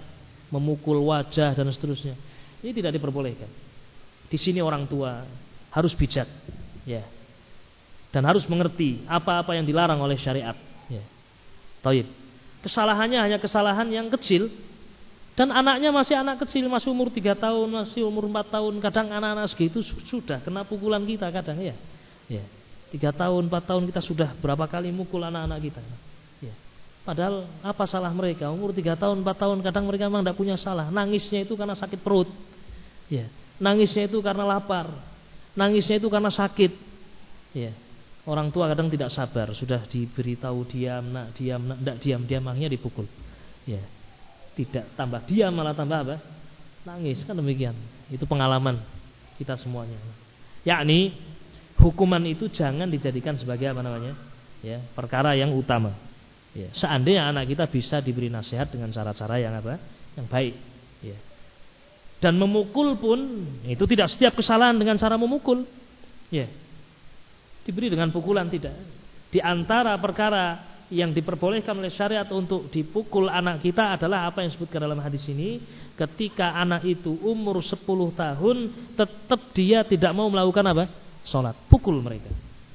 memukul wajah dan seterusnya. Ini tidak diperbolehkan. Di sini orang tua harus bijak, ya, dan harus mengerti apa-apa yang dilarang oleh syariat. Ya. Taib. Kesalahannya hanya kesalahan yang kecil, dan anaknya masih anak kecil, masih umur 3 tahun, masih umur 4 tahun. Kadang anak-anak segitu sudah kena pukulan kita kadang, ya. Ya. 3 tahun, 4 tahun kita sudah berapa kali mukul anak-anak kita. Ya. Padahal apa salah mereka? Umur 3 tahun, 4 tahun kadang mereka memang tidak punya salah. Nangisnya itu karena sakit perut. Ya. Nangisnya itu karena lapar. Nangisnya itu karena sakit. Ya. Orang tua kadang tidak sabar, sudah diberitahu diam, nak, tidak diam, akhirnya dipukul. Ya. Tidak tambah diam malah tambah apa? Nangis, kan demikian. Itu pengalaman kita semuanya. Yakni hukuman itu jangan dijadikan sebagai apa namanya? Ya, perkara yang utama. Ya. Seandainya anak kita bisa diberi nasihat dengan cara-cara yang apa? Yang baik. Ya. Dan memukul pun itu tidak setiap kesalahan dengan cara memukul. Ya. Diberi dengan pukulan tidak. Di antara perkara yang diperbolehkan oleh syariat untuk dipukul anak kita adalah apa yang disebutkan dalam hadis ini. Ketika anak itu umur 10 tahun tetap dia tidak mau melakukan apa? Salat. Pukul mereka.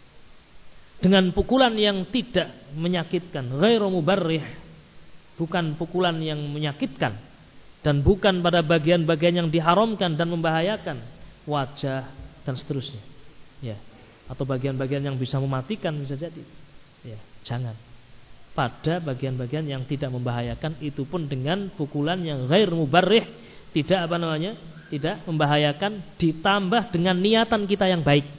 Dengan pukulan yang tidak menyakitkan, ghairu mubarrih. Bukan pukulan yang menyakitkan dan bukan pada bagian-bagian yang diharamkan dan membahayakan, wajah dan seterusnya. Ya. Atau bagian-bagian yang bisa mematikan bisa jadi. Ya, jangan. Pada bagian-bagian yang tidak membahayakan, itu pun dengan pukulan yang ghair mubarrih, tidak apa namanya? Tidak membahayakan, ditambah dengan niatan kita yang baik.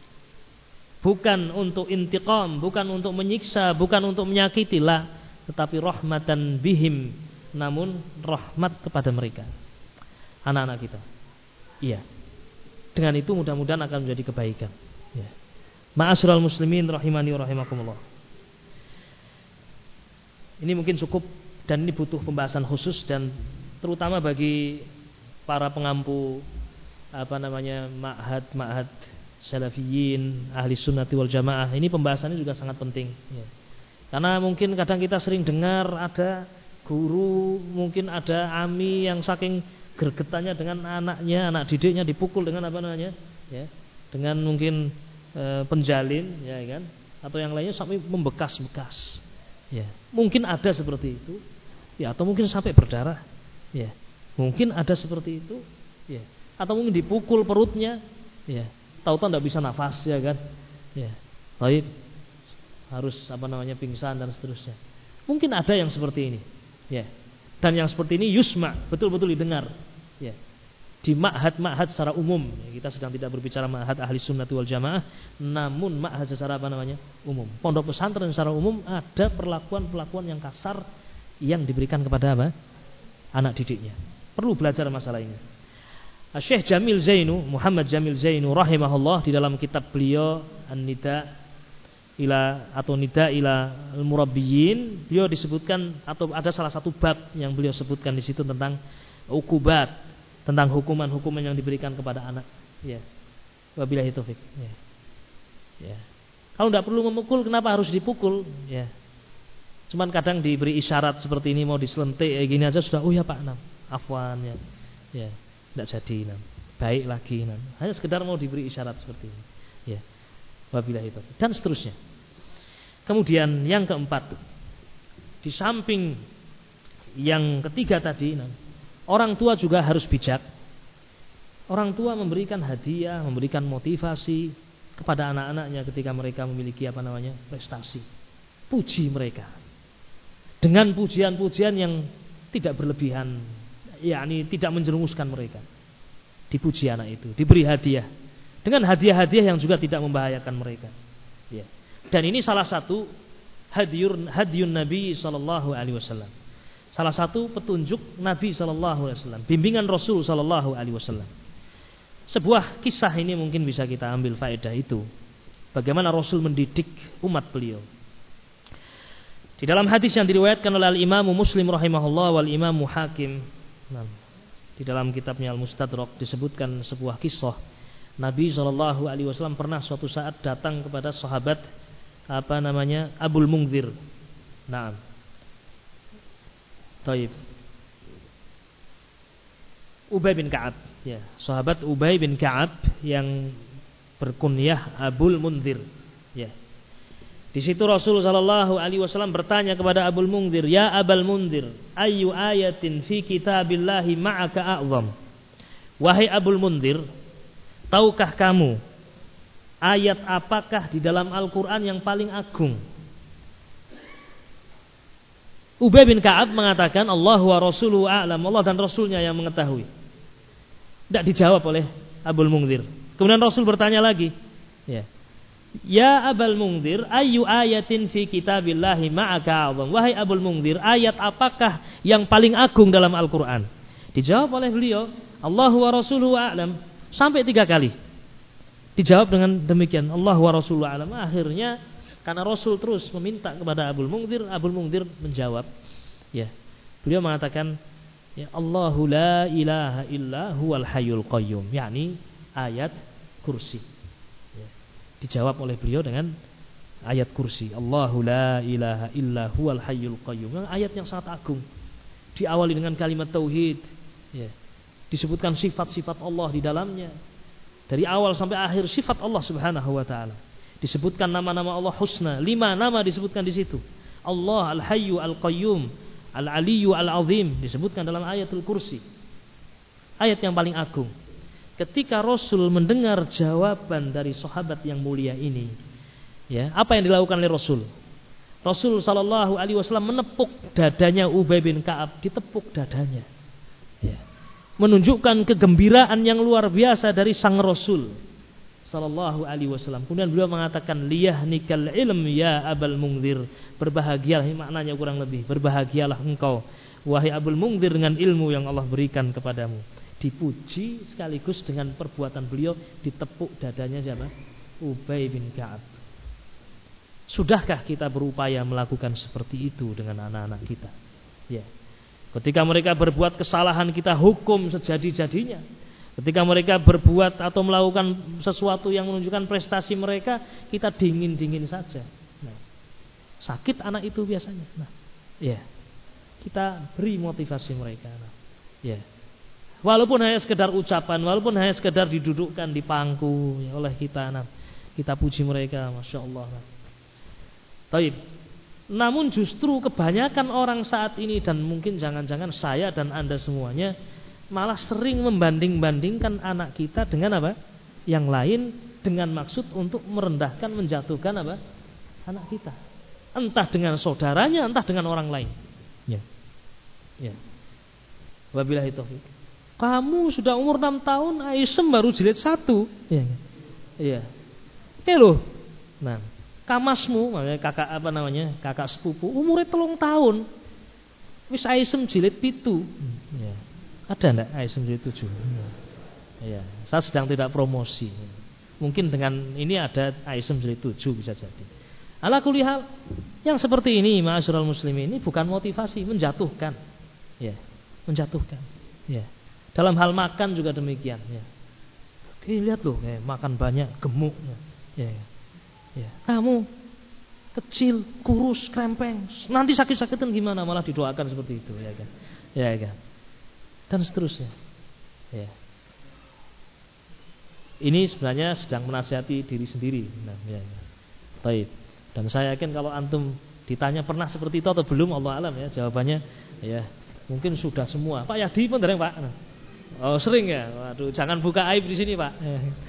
Bukan untuk intiqam, bukan untuk menyiksa, bukan untuk menyakiti lah, tetapi rahmatan bihim, namun rahmat kepada mereka. Anak-anak kita. Iya. Dengan itu mudah-mudahan akan menjadi kebaikan. Ya. Ma'asyiral muslimin rahimani wa rahimakumullah. Ini mungkin cukup dan ini butuh pembahasan khusus dan terutama bagi para pengampu apa namanya ma'had salafiyin ahli sunnati wal jamaah. Ini pembahasannya juga sangat penting. Ya. Karena mungkin kadang kita sering dengar ada guru, mungkin ada ami yang saking gregetannya dengan anaknya, anak didiknya dipukul dengan apa namanya? Ya. Dengan mungkin penjalin, ya kan, atau yang lainnya sampai membekas-bekas, ya, mungkin ada seperti itu, ya, atau mungkin sampai berdarah, ya, mungkin ada seperti itu, ya, atau mungkin dipukul perutnya, ya, tahu-tahu tidak bisa nafas, ya kan, ya, baik, harus apa namanya pingsan dan seterusnya, mungkin ada yang seperti ini, ya, dan yang seperti ini yusma, betul-betul didengar, ya. Di ma'had secara umum, kita sedang tidak berbicara ma'had ahli sunnati wal jamaah, namun ma'had secara apa namanya umum, pondok pesantren secara umum ada perlakuan-perlakuan yang kasar yang diberikan kepada apa? Anak didiknya. Perlu belajar masalah ini. Syekh Jamil Zainu, Muhammad Jamil Zainu rahimahullah, di dalam kitab beliau An-Nida ila atau Nida ila al-Murabbiyin, beliau disebutkan atau ada salah satu bab yang beliau sebutkan di situ tentang ukubat, tentang hukuman-hukuman yang diberikan kepada anak. Ya. Wabillahi taufik. Ya. Ya. Kalau tidak perlu memukul, kenapa harus dipukul? Ya. Cuman kadang diberi isyarat seperti ini, mau diselentik gini aja sudah, oh ya Pak, afwan ya. Ya, tidak jadi baik lagi hanya sekedar mau diberi isyarat seperti ini. Ya. Wabillahi taufik. Dan seterusnya. Kemudian yang keempat, di samping yang ketiga tadi, orang tua juga harus bijak. Orang tua memberikan hadiah, memberikan motivasi kepada anak-anaknya ketika mereka memiliki apa namanya prestasi. Puji mereka dengan pujian-pujian yang tidak berlebihan, yakni tidak menjerumuskan mereka. Dipuji anak itu, diberi hadiah dengan hadiah-hadiah yang juga tidak membahayakan mereka. Ya. Dan ini salah satu hadiyun Nabi sallallahu alaihi wasallam. Salah satu petunjuk Nabi SAW, bimbingan Rasul SAW. Sebuah kisah ini mungkin bisa kita ambil faedah itu. Bagaimana Rasul mendidik umat beliau. Di dalam hadis yang diriwayatkan oleh Al-Imam Muslim rahimahullah wal Imam Hakim, di dalam kitabnya Al-Mustadrak disebutkan sebuah kisah. Nabi SAW pernah suatu saat datang kepada sahabat apa namanya Abul Mungzir. Taib. Ubay bin Ka'ab, ya, sahabat Ubay bin Ka'ab yang berkunyah Abul Munzir, ya. Di situ Rasul sallallahu alaihi wasallam bertanya kepada Abul Munzir, "Ya Abul Munzir, ayyu ayatin fi kitabillahi ma'aka a'zam?" Wahai Abul Munzir, tahukah kamu ayat apakah di dalam Al-Qur'an yang paling agung? Ubay bin Ka'ab mengatakan, Allah wa rasuluhu a'lam, Allah dan Rasulnya yang mengetahui. Tidak dijawab oleh Abul Munzir. Kemudian Rasul bertanya lagi, Ya Abul Munzir, ayyu ayatin fi kitabillahi ma'aka a'zam? Wahai Abul Munzir, ayat apakah yang paling agung dalam Al-Quran? Dijawab oleh beliau, Allah wa rasuluhu a'lam, sampai 3 kali. Dijawab dengan demikian, Allah wa rasuluhu a'lam. Akhirnya karena Rasul terus meminta kepada Abul Munzir menjawab, ya. Beliau mengatakan, ya, Allahu la ilaha illa huwal hayyul qayyum, yakni ayat kursi. Ya. Dijawab oleh beliau dengan ayat kursi, Allahu la ilaha illa huwal hayyul qayyum. Ayat yang sangat agung. Diawali dengan kalimat tauhid, ya. Disebutkan sifat-sifat Allah di dalamnya. Dari awal sampai akhir sifat Allah Subhanahu wa taala. Disebutkan nama-nama Allah husna, 5 nama disebutkan di situ. Allah Al-Hayyu Al-Qayyum, Al-Aliyyu Al-Azim disebutkan dalam ayatul kursi. Ayat yang paling agung. Ketika Rasul mendengar jawaban dari sahabat yang mulia ini, ya, apa yang dilakukan oleh Rasul? Rasul sallallahu alaihi wasallam menepuk dadanya Ubay bin Ka'ab, ditepuk dadanya. Ya. Menunjukkan kegembiraan yang luar biasa dari sang Rasul sallallahu alaihi wasallam. Kemudian beliau mengatakan, liyahnikal ilm ya Abul Munzir, berbahagialah, maknanya kurang lebih, berbahagialah engkau wahai Abul Munzir dengan ilmu yang Allah berikan kepadamu. Dipuji sekaligus dengan perbuatan beliau, ditepuk dadanya siapa? Ubay bin Ka'ab. Sudahkah kita berupaya melakukan seperti itu dengan anak-anak kita? Ya. Ketika mereka berbuat kesalahan, kita hukum sejadi-jadinya. Ketika mereka berbuat atau melakukan sesuatu yang menunjukkan prestasi mereka, kita dingin-dingin saja. Nah, sakit anak itu biasanya. Nah, ya, kita beri motivasi mereka. Nah, ya, walaupun hanya sekedar ucapan, walaupun hanya sekedar didudukkan di pangku ya, oleh kita, nah, kita puji mereka, masya Allah. Nah. Taib. Namun justru kebanyakan orang saat ini, dan mungkin jangan-jangan saya dan Anda semuanya, malah sering membanding-bandingkan anak kita dengan apa? Yang lain, dengan maksud untuk merendahkan, menjatuhkan apa? Anak kita. Entah dengan saudaranya, entah dengan orang lain. Ya. Ya. Wabillahi taufik. Kamu sudah umur 6 tahun, Aisyah baru jilid 1. Ya. Iya. Ya loh. Nah, kamasmu, kakak apa namanya? Kakak sepupu, umurnya 3 tahun. Wis Aisyah jilid 7. Ya. Ada enggak Aisyah jilid 7? Ya, saya sedang tidak promosi. Mungkin dengan ini ada Aisyah jilid 7 bisa jadi. Ala kulli hal, yang seperti ini ma'asyiral muslimin, ini bukan motivasi, menjatuhkan. Ya, menjatuhkan. Ya. Dalam hal makan juga demikian, ya. Oke, lihat loh, makan banyak, gemuk. Ya. Ya. Kamu kecil, kurus, krempeng, nanti sakit-sakitan gimana? Malah didoakan seperti itu, ya kan? Ya kan? Dan seterusnya. Ya. Ini sebenarnya sedang menasihati diri sendiri. Nah, ya. Baik. Dan saya yakin kalau antum ditanya pernah seperti itu atau belum, Allah alam ya, jawabannya ya mungkin sudah semua. Pak Yadi pun dereng, Pak. Oh, sering ya. Waduh, jangan buka aib di sini, Pak.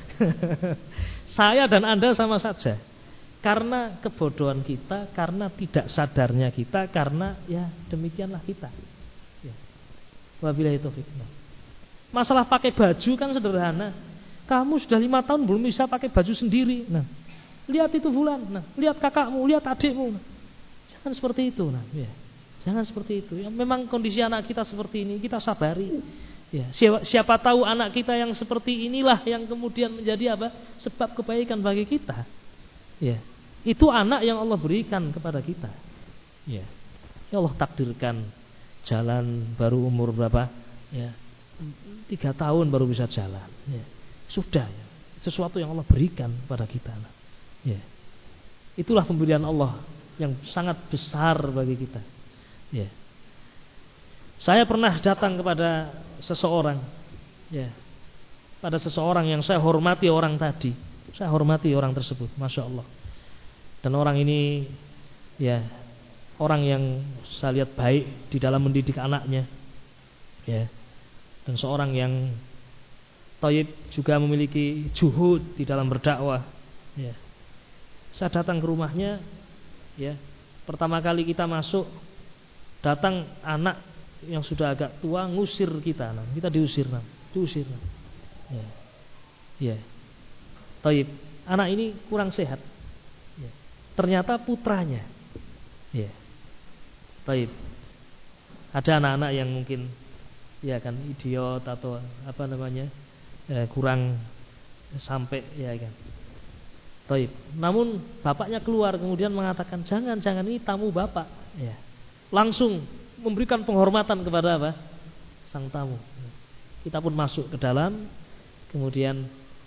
Saya dan Anda sama saja. Karena kebodohan kita, karena tidak sadarnya kita, karena ya demikianlah kita. Wabillahi taufik. Masalah pakai baju kan sederhana. Kamu sudah 5 tahun belum bisa pakai baju sendiri. Nah, lihat itu fulan. Nah, lihat kakakmu, lihat adikmu. Nah, jangan seperti itu. Nah, ya. Jangan seperti itu. Ya, memang kondisi anak kita seperti ini, kita sabari. Ya, siapa tahu anak kita yang seperti inilah yang kemudian menjadi apa? Sebab kebaikan bagi kita. Ya, itu anak yang Allah berikan kepada kita. Ya, ya Allah takdirkan. Jalan baru umur berapa? Ya, 3 tahun baru bisa jalan. Ya. Sudah ya. Sesuatu yang Allah berikan pada kita. Ya. Itulah pemberian Allah yang sangat besar bagi kita. Ya. Saya pernah datang kepada seseorang Ya. Pada seseorang yang saya hormati orang tadi. Saya hormati orang tersebut, Masya Allah. Dan orang ini ya orang yang saya lihat baik di dalam mendidik anaknya. Ya. Dan seorang yang thayyib juga memiliki juhud di dalam berdakwah. Ya. Saya datang ke rumahnya, ya. Pertama kali kita masuk, datang anak yang sudah agak tua ngusir kita, nah. Kita diusir, nah. Diusir. Nah. Ya. Ya. Thayyib. Anak ini kurang sehat. Ya. Ternyata putranya. Ya. Thayyib. Ada anak-anak yang mungkin ya kan idiot atau apa namanya kurang sampai ya kan. Taib. Namun bapaknya keluar kemudian mengatakan jangan ini tamu bapak. Ya. Langsung memberikan penghormatan kepada apa? Sang tamu. Kita pun masuk ke dalam, kemudian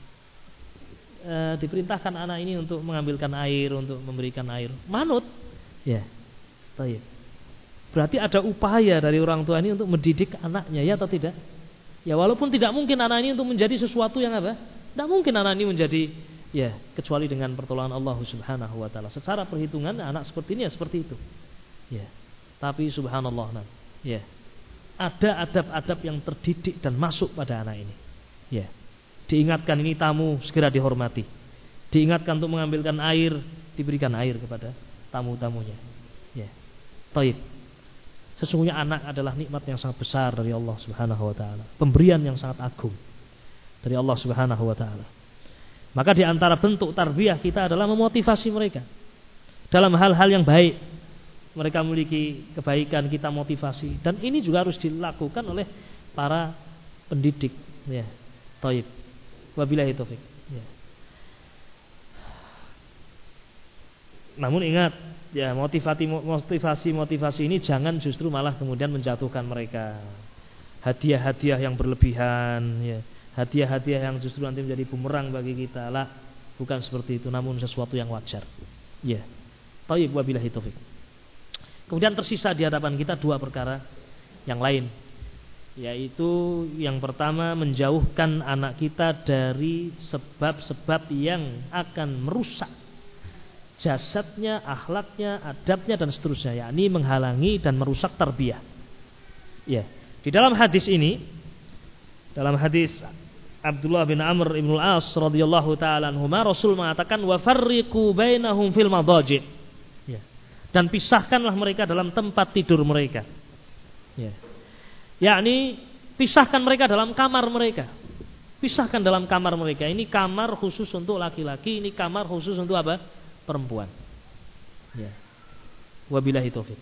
diperintahkan anak ini untuk mengambilkan air, untuk memberikan air. Manut. Ya. Taib. Berarti ada upaya dari orang tua ini untuk mendidik anaknya, ya atau tidak? Ya walaupun tidak mungkin anak ini untuk menjadi sesuatu yang apa? Tidak mungkin anak ini menjadi ya kecuali dengan pertolongan Allah Subhanahu wa taala. Secara perhitungan anak seperti ini ya seperti itu. Ya. Tapi subhanallah, nah, ya. Ada adab-adab yang terdidik dan masuk pada anak ini. Ya. Diingatkan ini tamu segera dihormati. Diingatkan untuk mengambilkan air, diberikan air kepada tamu-tamunya. Ya. Taib. Sesungguhnya anak adalah nikmat yang sangat besar dari Allah Subhanahu wa taala, pemberian yang sangat agung dari Allah Subhanahu wa taala. Maka di antara bentuk tarbiyah kita adalah memotivasi mereka dalam hal-hal yang baik. Mereka memiliki kebaikan, kita motivasi, dan ini juga harus dilakukan oleh para pendidik, ya. Thayyib. Wabillahi taufik. Ya. Namun ingat, ya motivasi ini jangan justru malah kemudian menjatuhkan mereka. Hadiah-hadiah yang berlebihan, ya. Hadiah-hadiah yang justru nanti menjadi bumerang bagi kita. Lah, bukan seperti itu, namun sesuatu yang wajar. Ya. Thayyib wabillahi taufik. Kemudian tersisa di hadapan kita dua perkara yang lain, yaitu yang pertama menjauhkan anak kita dari sebab-sebab yang akan merusak jasadnya, akhlaknya, adabnya dan seterusnya, yakni menghalangi dan merusak tarbiyah. Ya, di dalam hadis ini, dalam hadis Abdullah bin Amr ibn al-As radhiyallahu taala anhuma, Rasul mengatakan wa farriqu bainahum fil madaji'. Ya. Dan pisahkanlah mereka dalam tempat tidur mereka. Ya. Yakni pisahkan mereka dalam kamar mereka. Pisahkan dalam kamar mereka. Ini kamar khusus untuk laki-laki, ini kamar khusus untuk apa? Perempuan. Ya. Wabillahi taufik.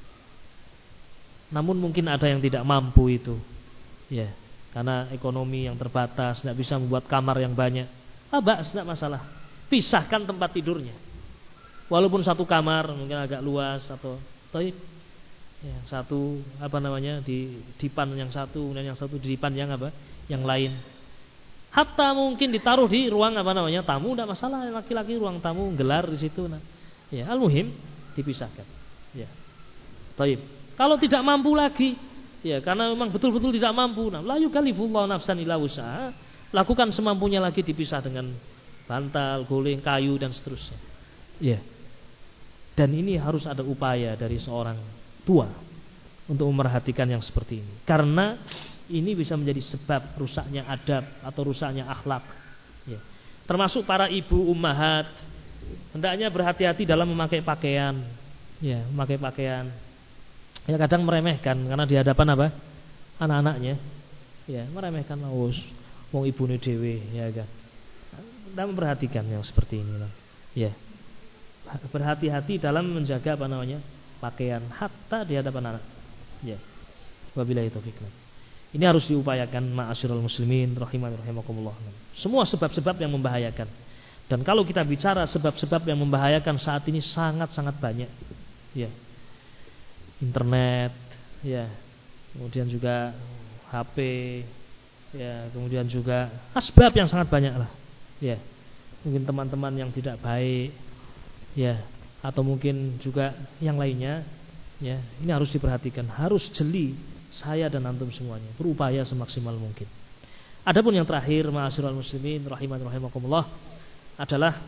Namun mungkin ada yang tidak mampu itu. Ya. Karena ekonomi yang terbatas, tidak bisa membuat kamar yang banyak. Tidak masalah. Pisahkan tempat tidurnya. Walaupun satu kamar mungkin agak luas atau ya, satu di dipan yang satu, dan yang satu di dipan yang yang lain. Hatta mungkin ditaruh di ruang tamu, tidak masalah, laki-laki ruang tamu gelar di situ. Nah, ya, al-muhim dipisahkan. Ya. Taib. Kalau tidak mampu lagi, ya karena memang betul-betul tidak mampu, nah, la yukallifullahu nafsan illa wus'aha, lakukan semampunya lagi, dipisah dengan bantal, guling, kayu dan seterusnya. Ya. Dan ini harus ada upaya dari seorang tua untuk memerhatikan yang seperti ini, karena ini bisa menjadi sebab rusaknya adab atau rusaknya akhlak. Ya. Termasuk para ibu ummahat hendaknya berhati-hati dalam memakai pakaian. Ya, memakai pakaian. Ya kadang meremehkan karena di hadapan anak-anaknya. Ya, meremehkan wong ibune dhewe, ya kan. Kita memperhatikan yang seperti ini lah. Ya. Berhati-hati dalam menjaga pakaian hatta di hadapan anak. Ya. Wabillahi taufik. Ini harus diupayakan ma'asyiral muslimin rahimakumullah. Semua sebab-sebab yang membahayakan. Dan kalau kita bicara sebab-sebab yang membahayakan saat ini sangat-sangat banyak. Ya. Internet, ya. Kemudian juga HP, ya, kemudian juga asbab yang sangat banyak lah. Ya. Mungkin teman-teman yang tidak baik, ya, atau mungkin juga yang lainnya, ya, ini harus diperhatikan, harus jeli saya dan antum semuanya, berupaya semaksimal mungkin Adapun yang terakhir, ma'asyiral muslimin rahiman rahimakumullah, adalah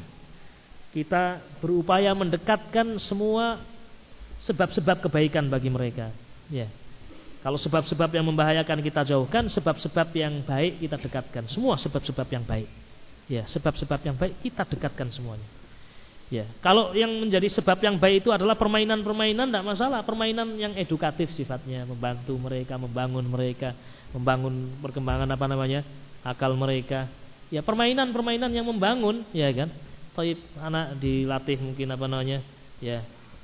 kita berupaya mendekatkan semua sebab-sebab kebaikan bagi mereka. Ya. Kalau sebab-sebab yang membahayakan kita jauhkan, sebab-sebab yang baik kita dekatkan. Semua sebab-sebab yang baik. Ya, sebab-sebab yang baik kita dekatkan semuanya. Ya, kalau yang menjadi sebab yang baik itu adalah permainan-permainan, tidak masalah. Permainan yang edukatif sifatnya, membantu mereka, membangun perkembangan akal mereka. Ya, permainan-permainan yang membangun, ya kan. Taib anak dilatih mungkin ya.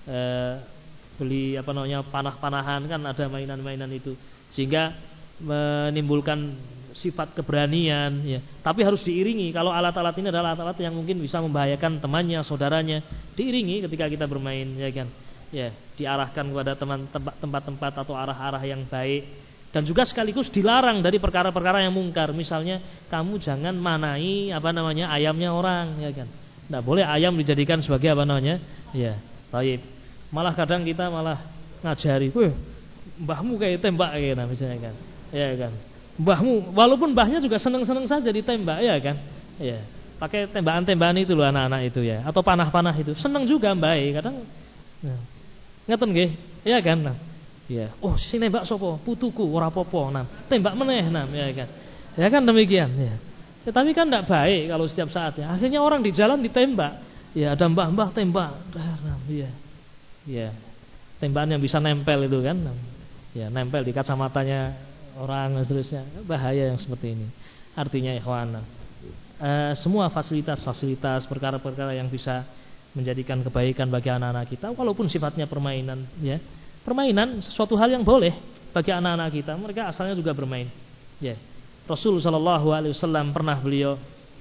Beli panah-panahan, kan ada mainan-mainan itu, sehingga menimbulkan sifat keberanian, ya. Tapi harus diiringi. Kalau alat-alat ini adalah alat-alat yang mungkin bisa membahayakan temannya, saudaranya, diiringi ketika kita bermain, ya kan. Ya, diarahkan kepada tempat-tempat atau arah-arah yang baik, dan juga sekaligus dilarang dari perkara-perkara yang mungkar. Misalnya kamu jangan manai ayamnya orang, ya kan. Nggak boleh ayam dijadikan sebagai ya, taib. Malah kadang kita ngajari, mbahmu kayak tembak gitu, misalnya kan, ya kan. Mbahmu, walaupun mbahnya juga seneng-seneng saja ditembak, ya kan, ya. Pakai tembakan-tembakan itu loh anak-anak itu ya, atau panah-panah itu, seneng juga mbak, kadang, ngeten nggih, ya kan, ya. Oh si nembak sopo, putuku, ora popo, tembak meneh, ya kan demikian, ya. Ya, tapi kan tidak baik kalau setiap saat ya. Akhirnya orang di jalan ditembak, ya ada mbah-mbah tembak, ya. Ya, tembakan yang bisa nempel itu kan, ya nempel di kacamatanya orang dan seterusnya, bahaya yang seperti ini. Artinya ikhwan, semua fasilitas-fasilitas, perkara-perkara yang bisa menjadikan kebaikan bagi anak-anak kita, walaupun sifatnya permainan, ya, permainan sesuatu hal yang boleh bagi anak-anak kita. Mereka asalnya juga bermain. Ya, Rasul Shallallahu Alaihi Wasallam pernah beliau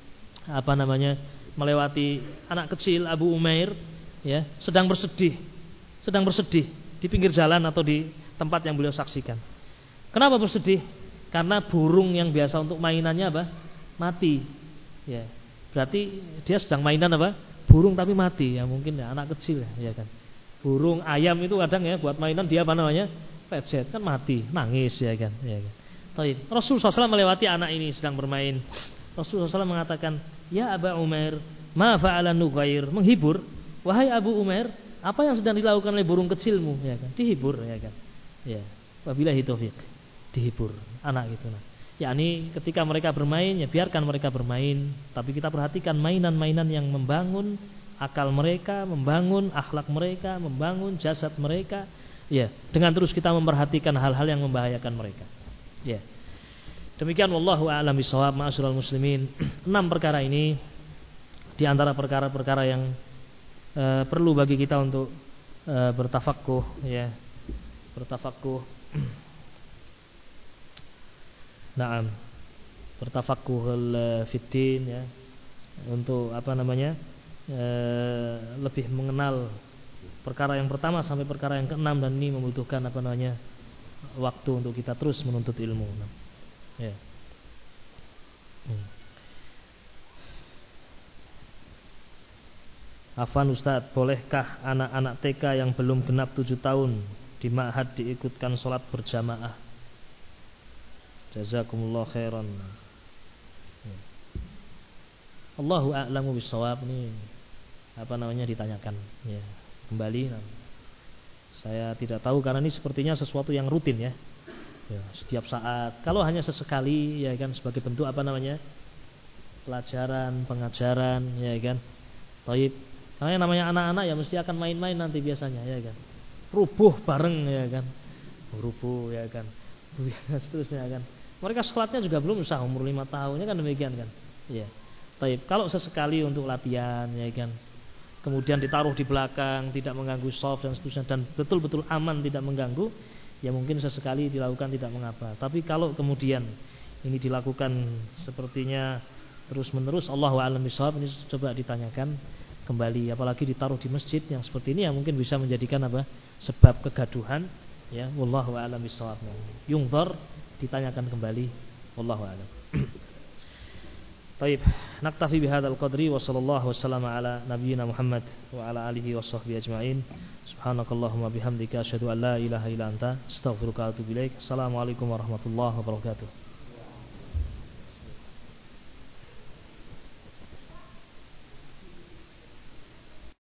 melewati anak kecil Abu Umair, ya, sedang bersedih di pinggir jalan atau di tempat yang beliau saksikan. Kenapa bersedih? Karena burung yang biasa untuk mainannya mati. Ya, berarti dia sedang mainan burung tapi mati. Ya mungkin ya anak kecil ya kan. Burung, ayam itu kadang ya buat mainan dia pejet kan mati, nangis ya kan. Ya kan. Rasulullah SAW melewati anak ini sedang bermain. Rasulullah SAW mengatakan, ya Abu Umair, ma fa'ala Nughair, menghibur. Wahai Abu Umair, apa yang sedang dilakukan oleh burung kecilmu, ya kan? Dihibur, ya kan? Ya, wabillahi taufik, dihibur anak gitu. Yakni ketika mereka bermain, ya biarkan mereka bermain, tapi kita perhatikan mainan-mainan yang membangun akal mereka, membangun akhlak mereka, membangun jasad mereka, ya, dengan terus kita memperhatikan hal-hal yang membahayakan mereka. Ya. Demikian wallahu a'lam bishawab, ma'asyiral muslimin. 6 perkara ini di antara perkara-perkara yang perlu bagi kita untuk bertafaqquh, ya, bertafaqquh. Naam, bertafaqquhul fiddin, ya, untuk lebih mengenal perkara yang pertama sampai perkara yang ke-6, dan ini membutuhkan waktu untuk kita terus menuntut ilmu. Ya. Afwan Ustaz, bolehkah anak-anak TK yang belum genap 7 tahun di ma'had diikutkan sholat berjamaah? Jazakumullah khairan. Allahu a'lamu bissawab, ini ditanyakan, ya, kembali. Saya tidak tahu karena ini sepertinya sesuatu yang rutin, ya. Ya, setiap saat. Kalau hanya sesekali, ya kan, sebagai bentuk pelajaran, pengajaran, ya kan. Taib. Karena namanya anak-anak ya mesti akan main-main nanti biasanya, ya kan. Rubuh bareng, ya kan. Rubuh, ya kan. Seterusnya kan. Mereka sholatnya juga belum usah umur 5 tahun, ya kan, demikian kan. Ya. Taib. Kalau sesekali untuk latihan, ya kan. Kemudian ditaruh di belakang, tidak mengganggu shaf dan seterusnya, dan betul-betul aman, tidak mengganggu, ya mungkin sesekali dilakukan tidak mengapa. Tapi kalau kemudian ini dilakukan sepertinya terus-menerus, Allahu a'lam bishawab, ini coba ditanyakan kembali, apalagi ditaruh di masjid yang seperti ini, yang mungkin bisa menjadikan sebab kegaduhan, ya, wallahu a'lam bishawab. Yungdhar, ditanyakan kembali, wallahu a'lam. Baik, naktafi bihadzal qadri wa sallallahu wasallam ala nabiyyina Muhammad wa ala alihi washabbihi ajmain. Subhanakallahumma bihamdika asyhadu an la ilaha illa anta astaghfiruka wa atubu ilaik. Assalamualaikum warahmatullahi wabarakatuh.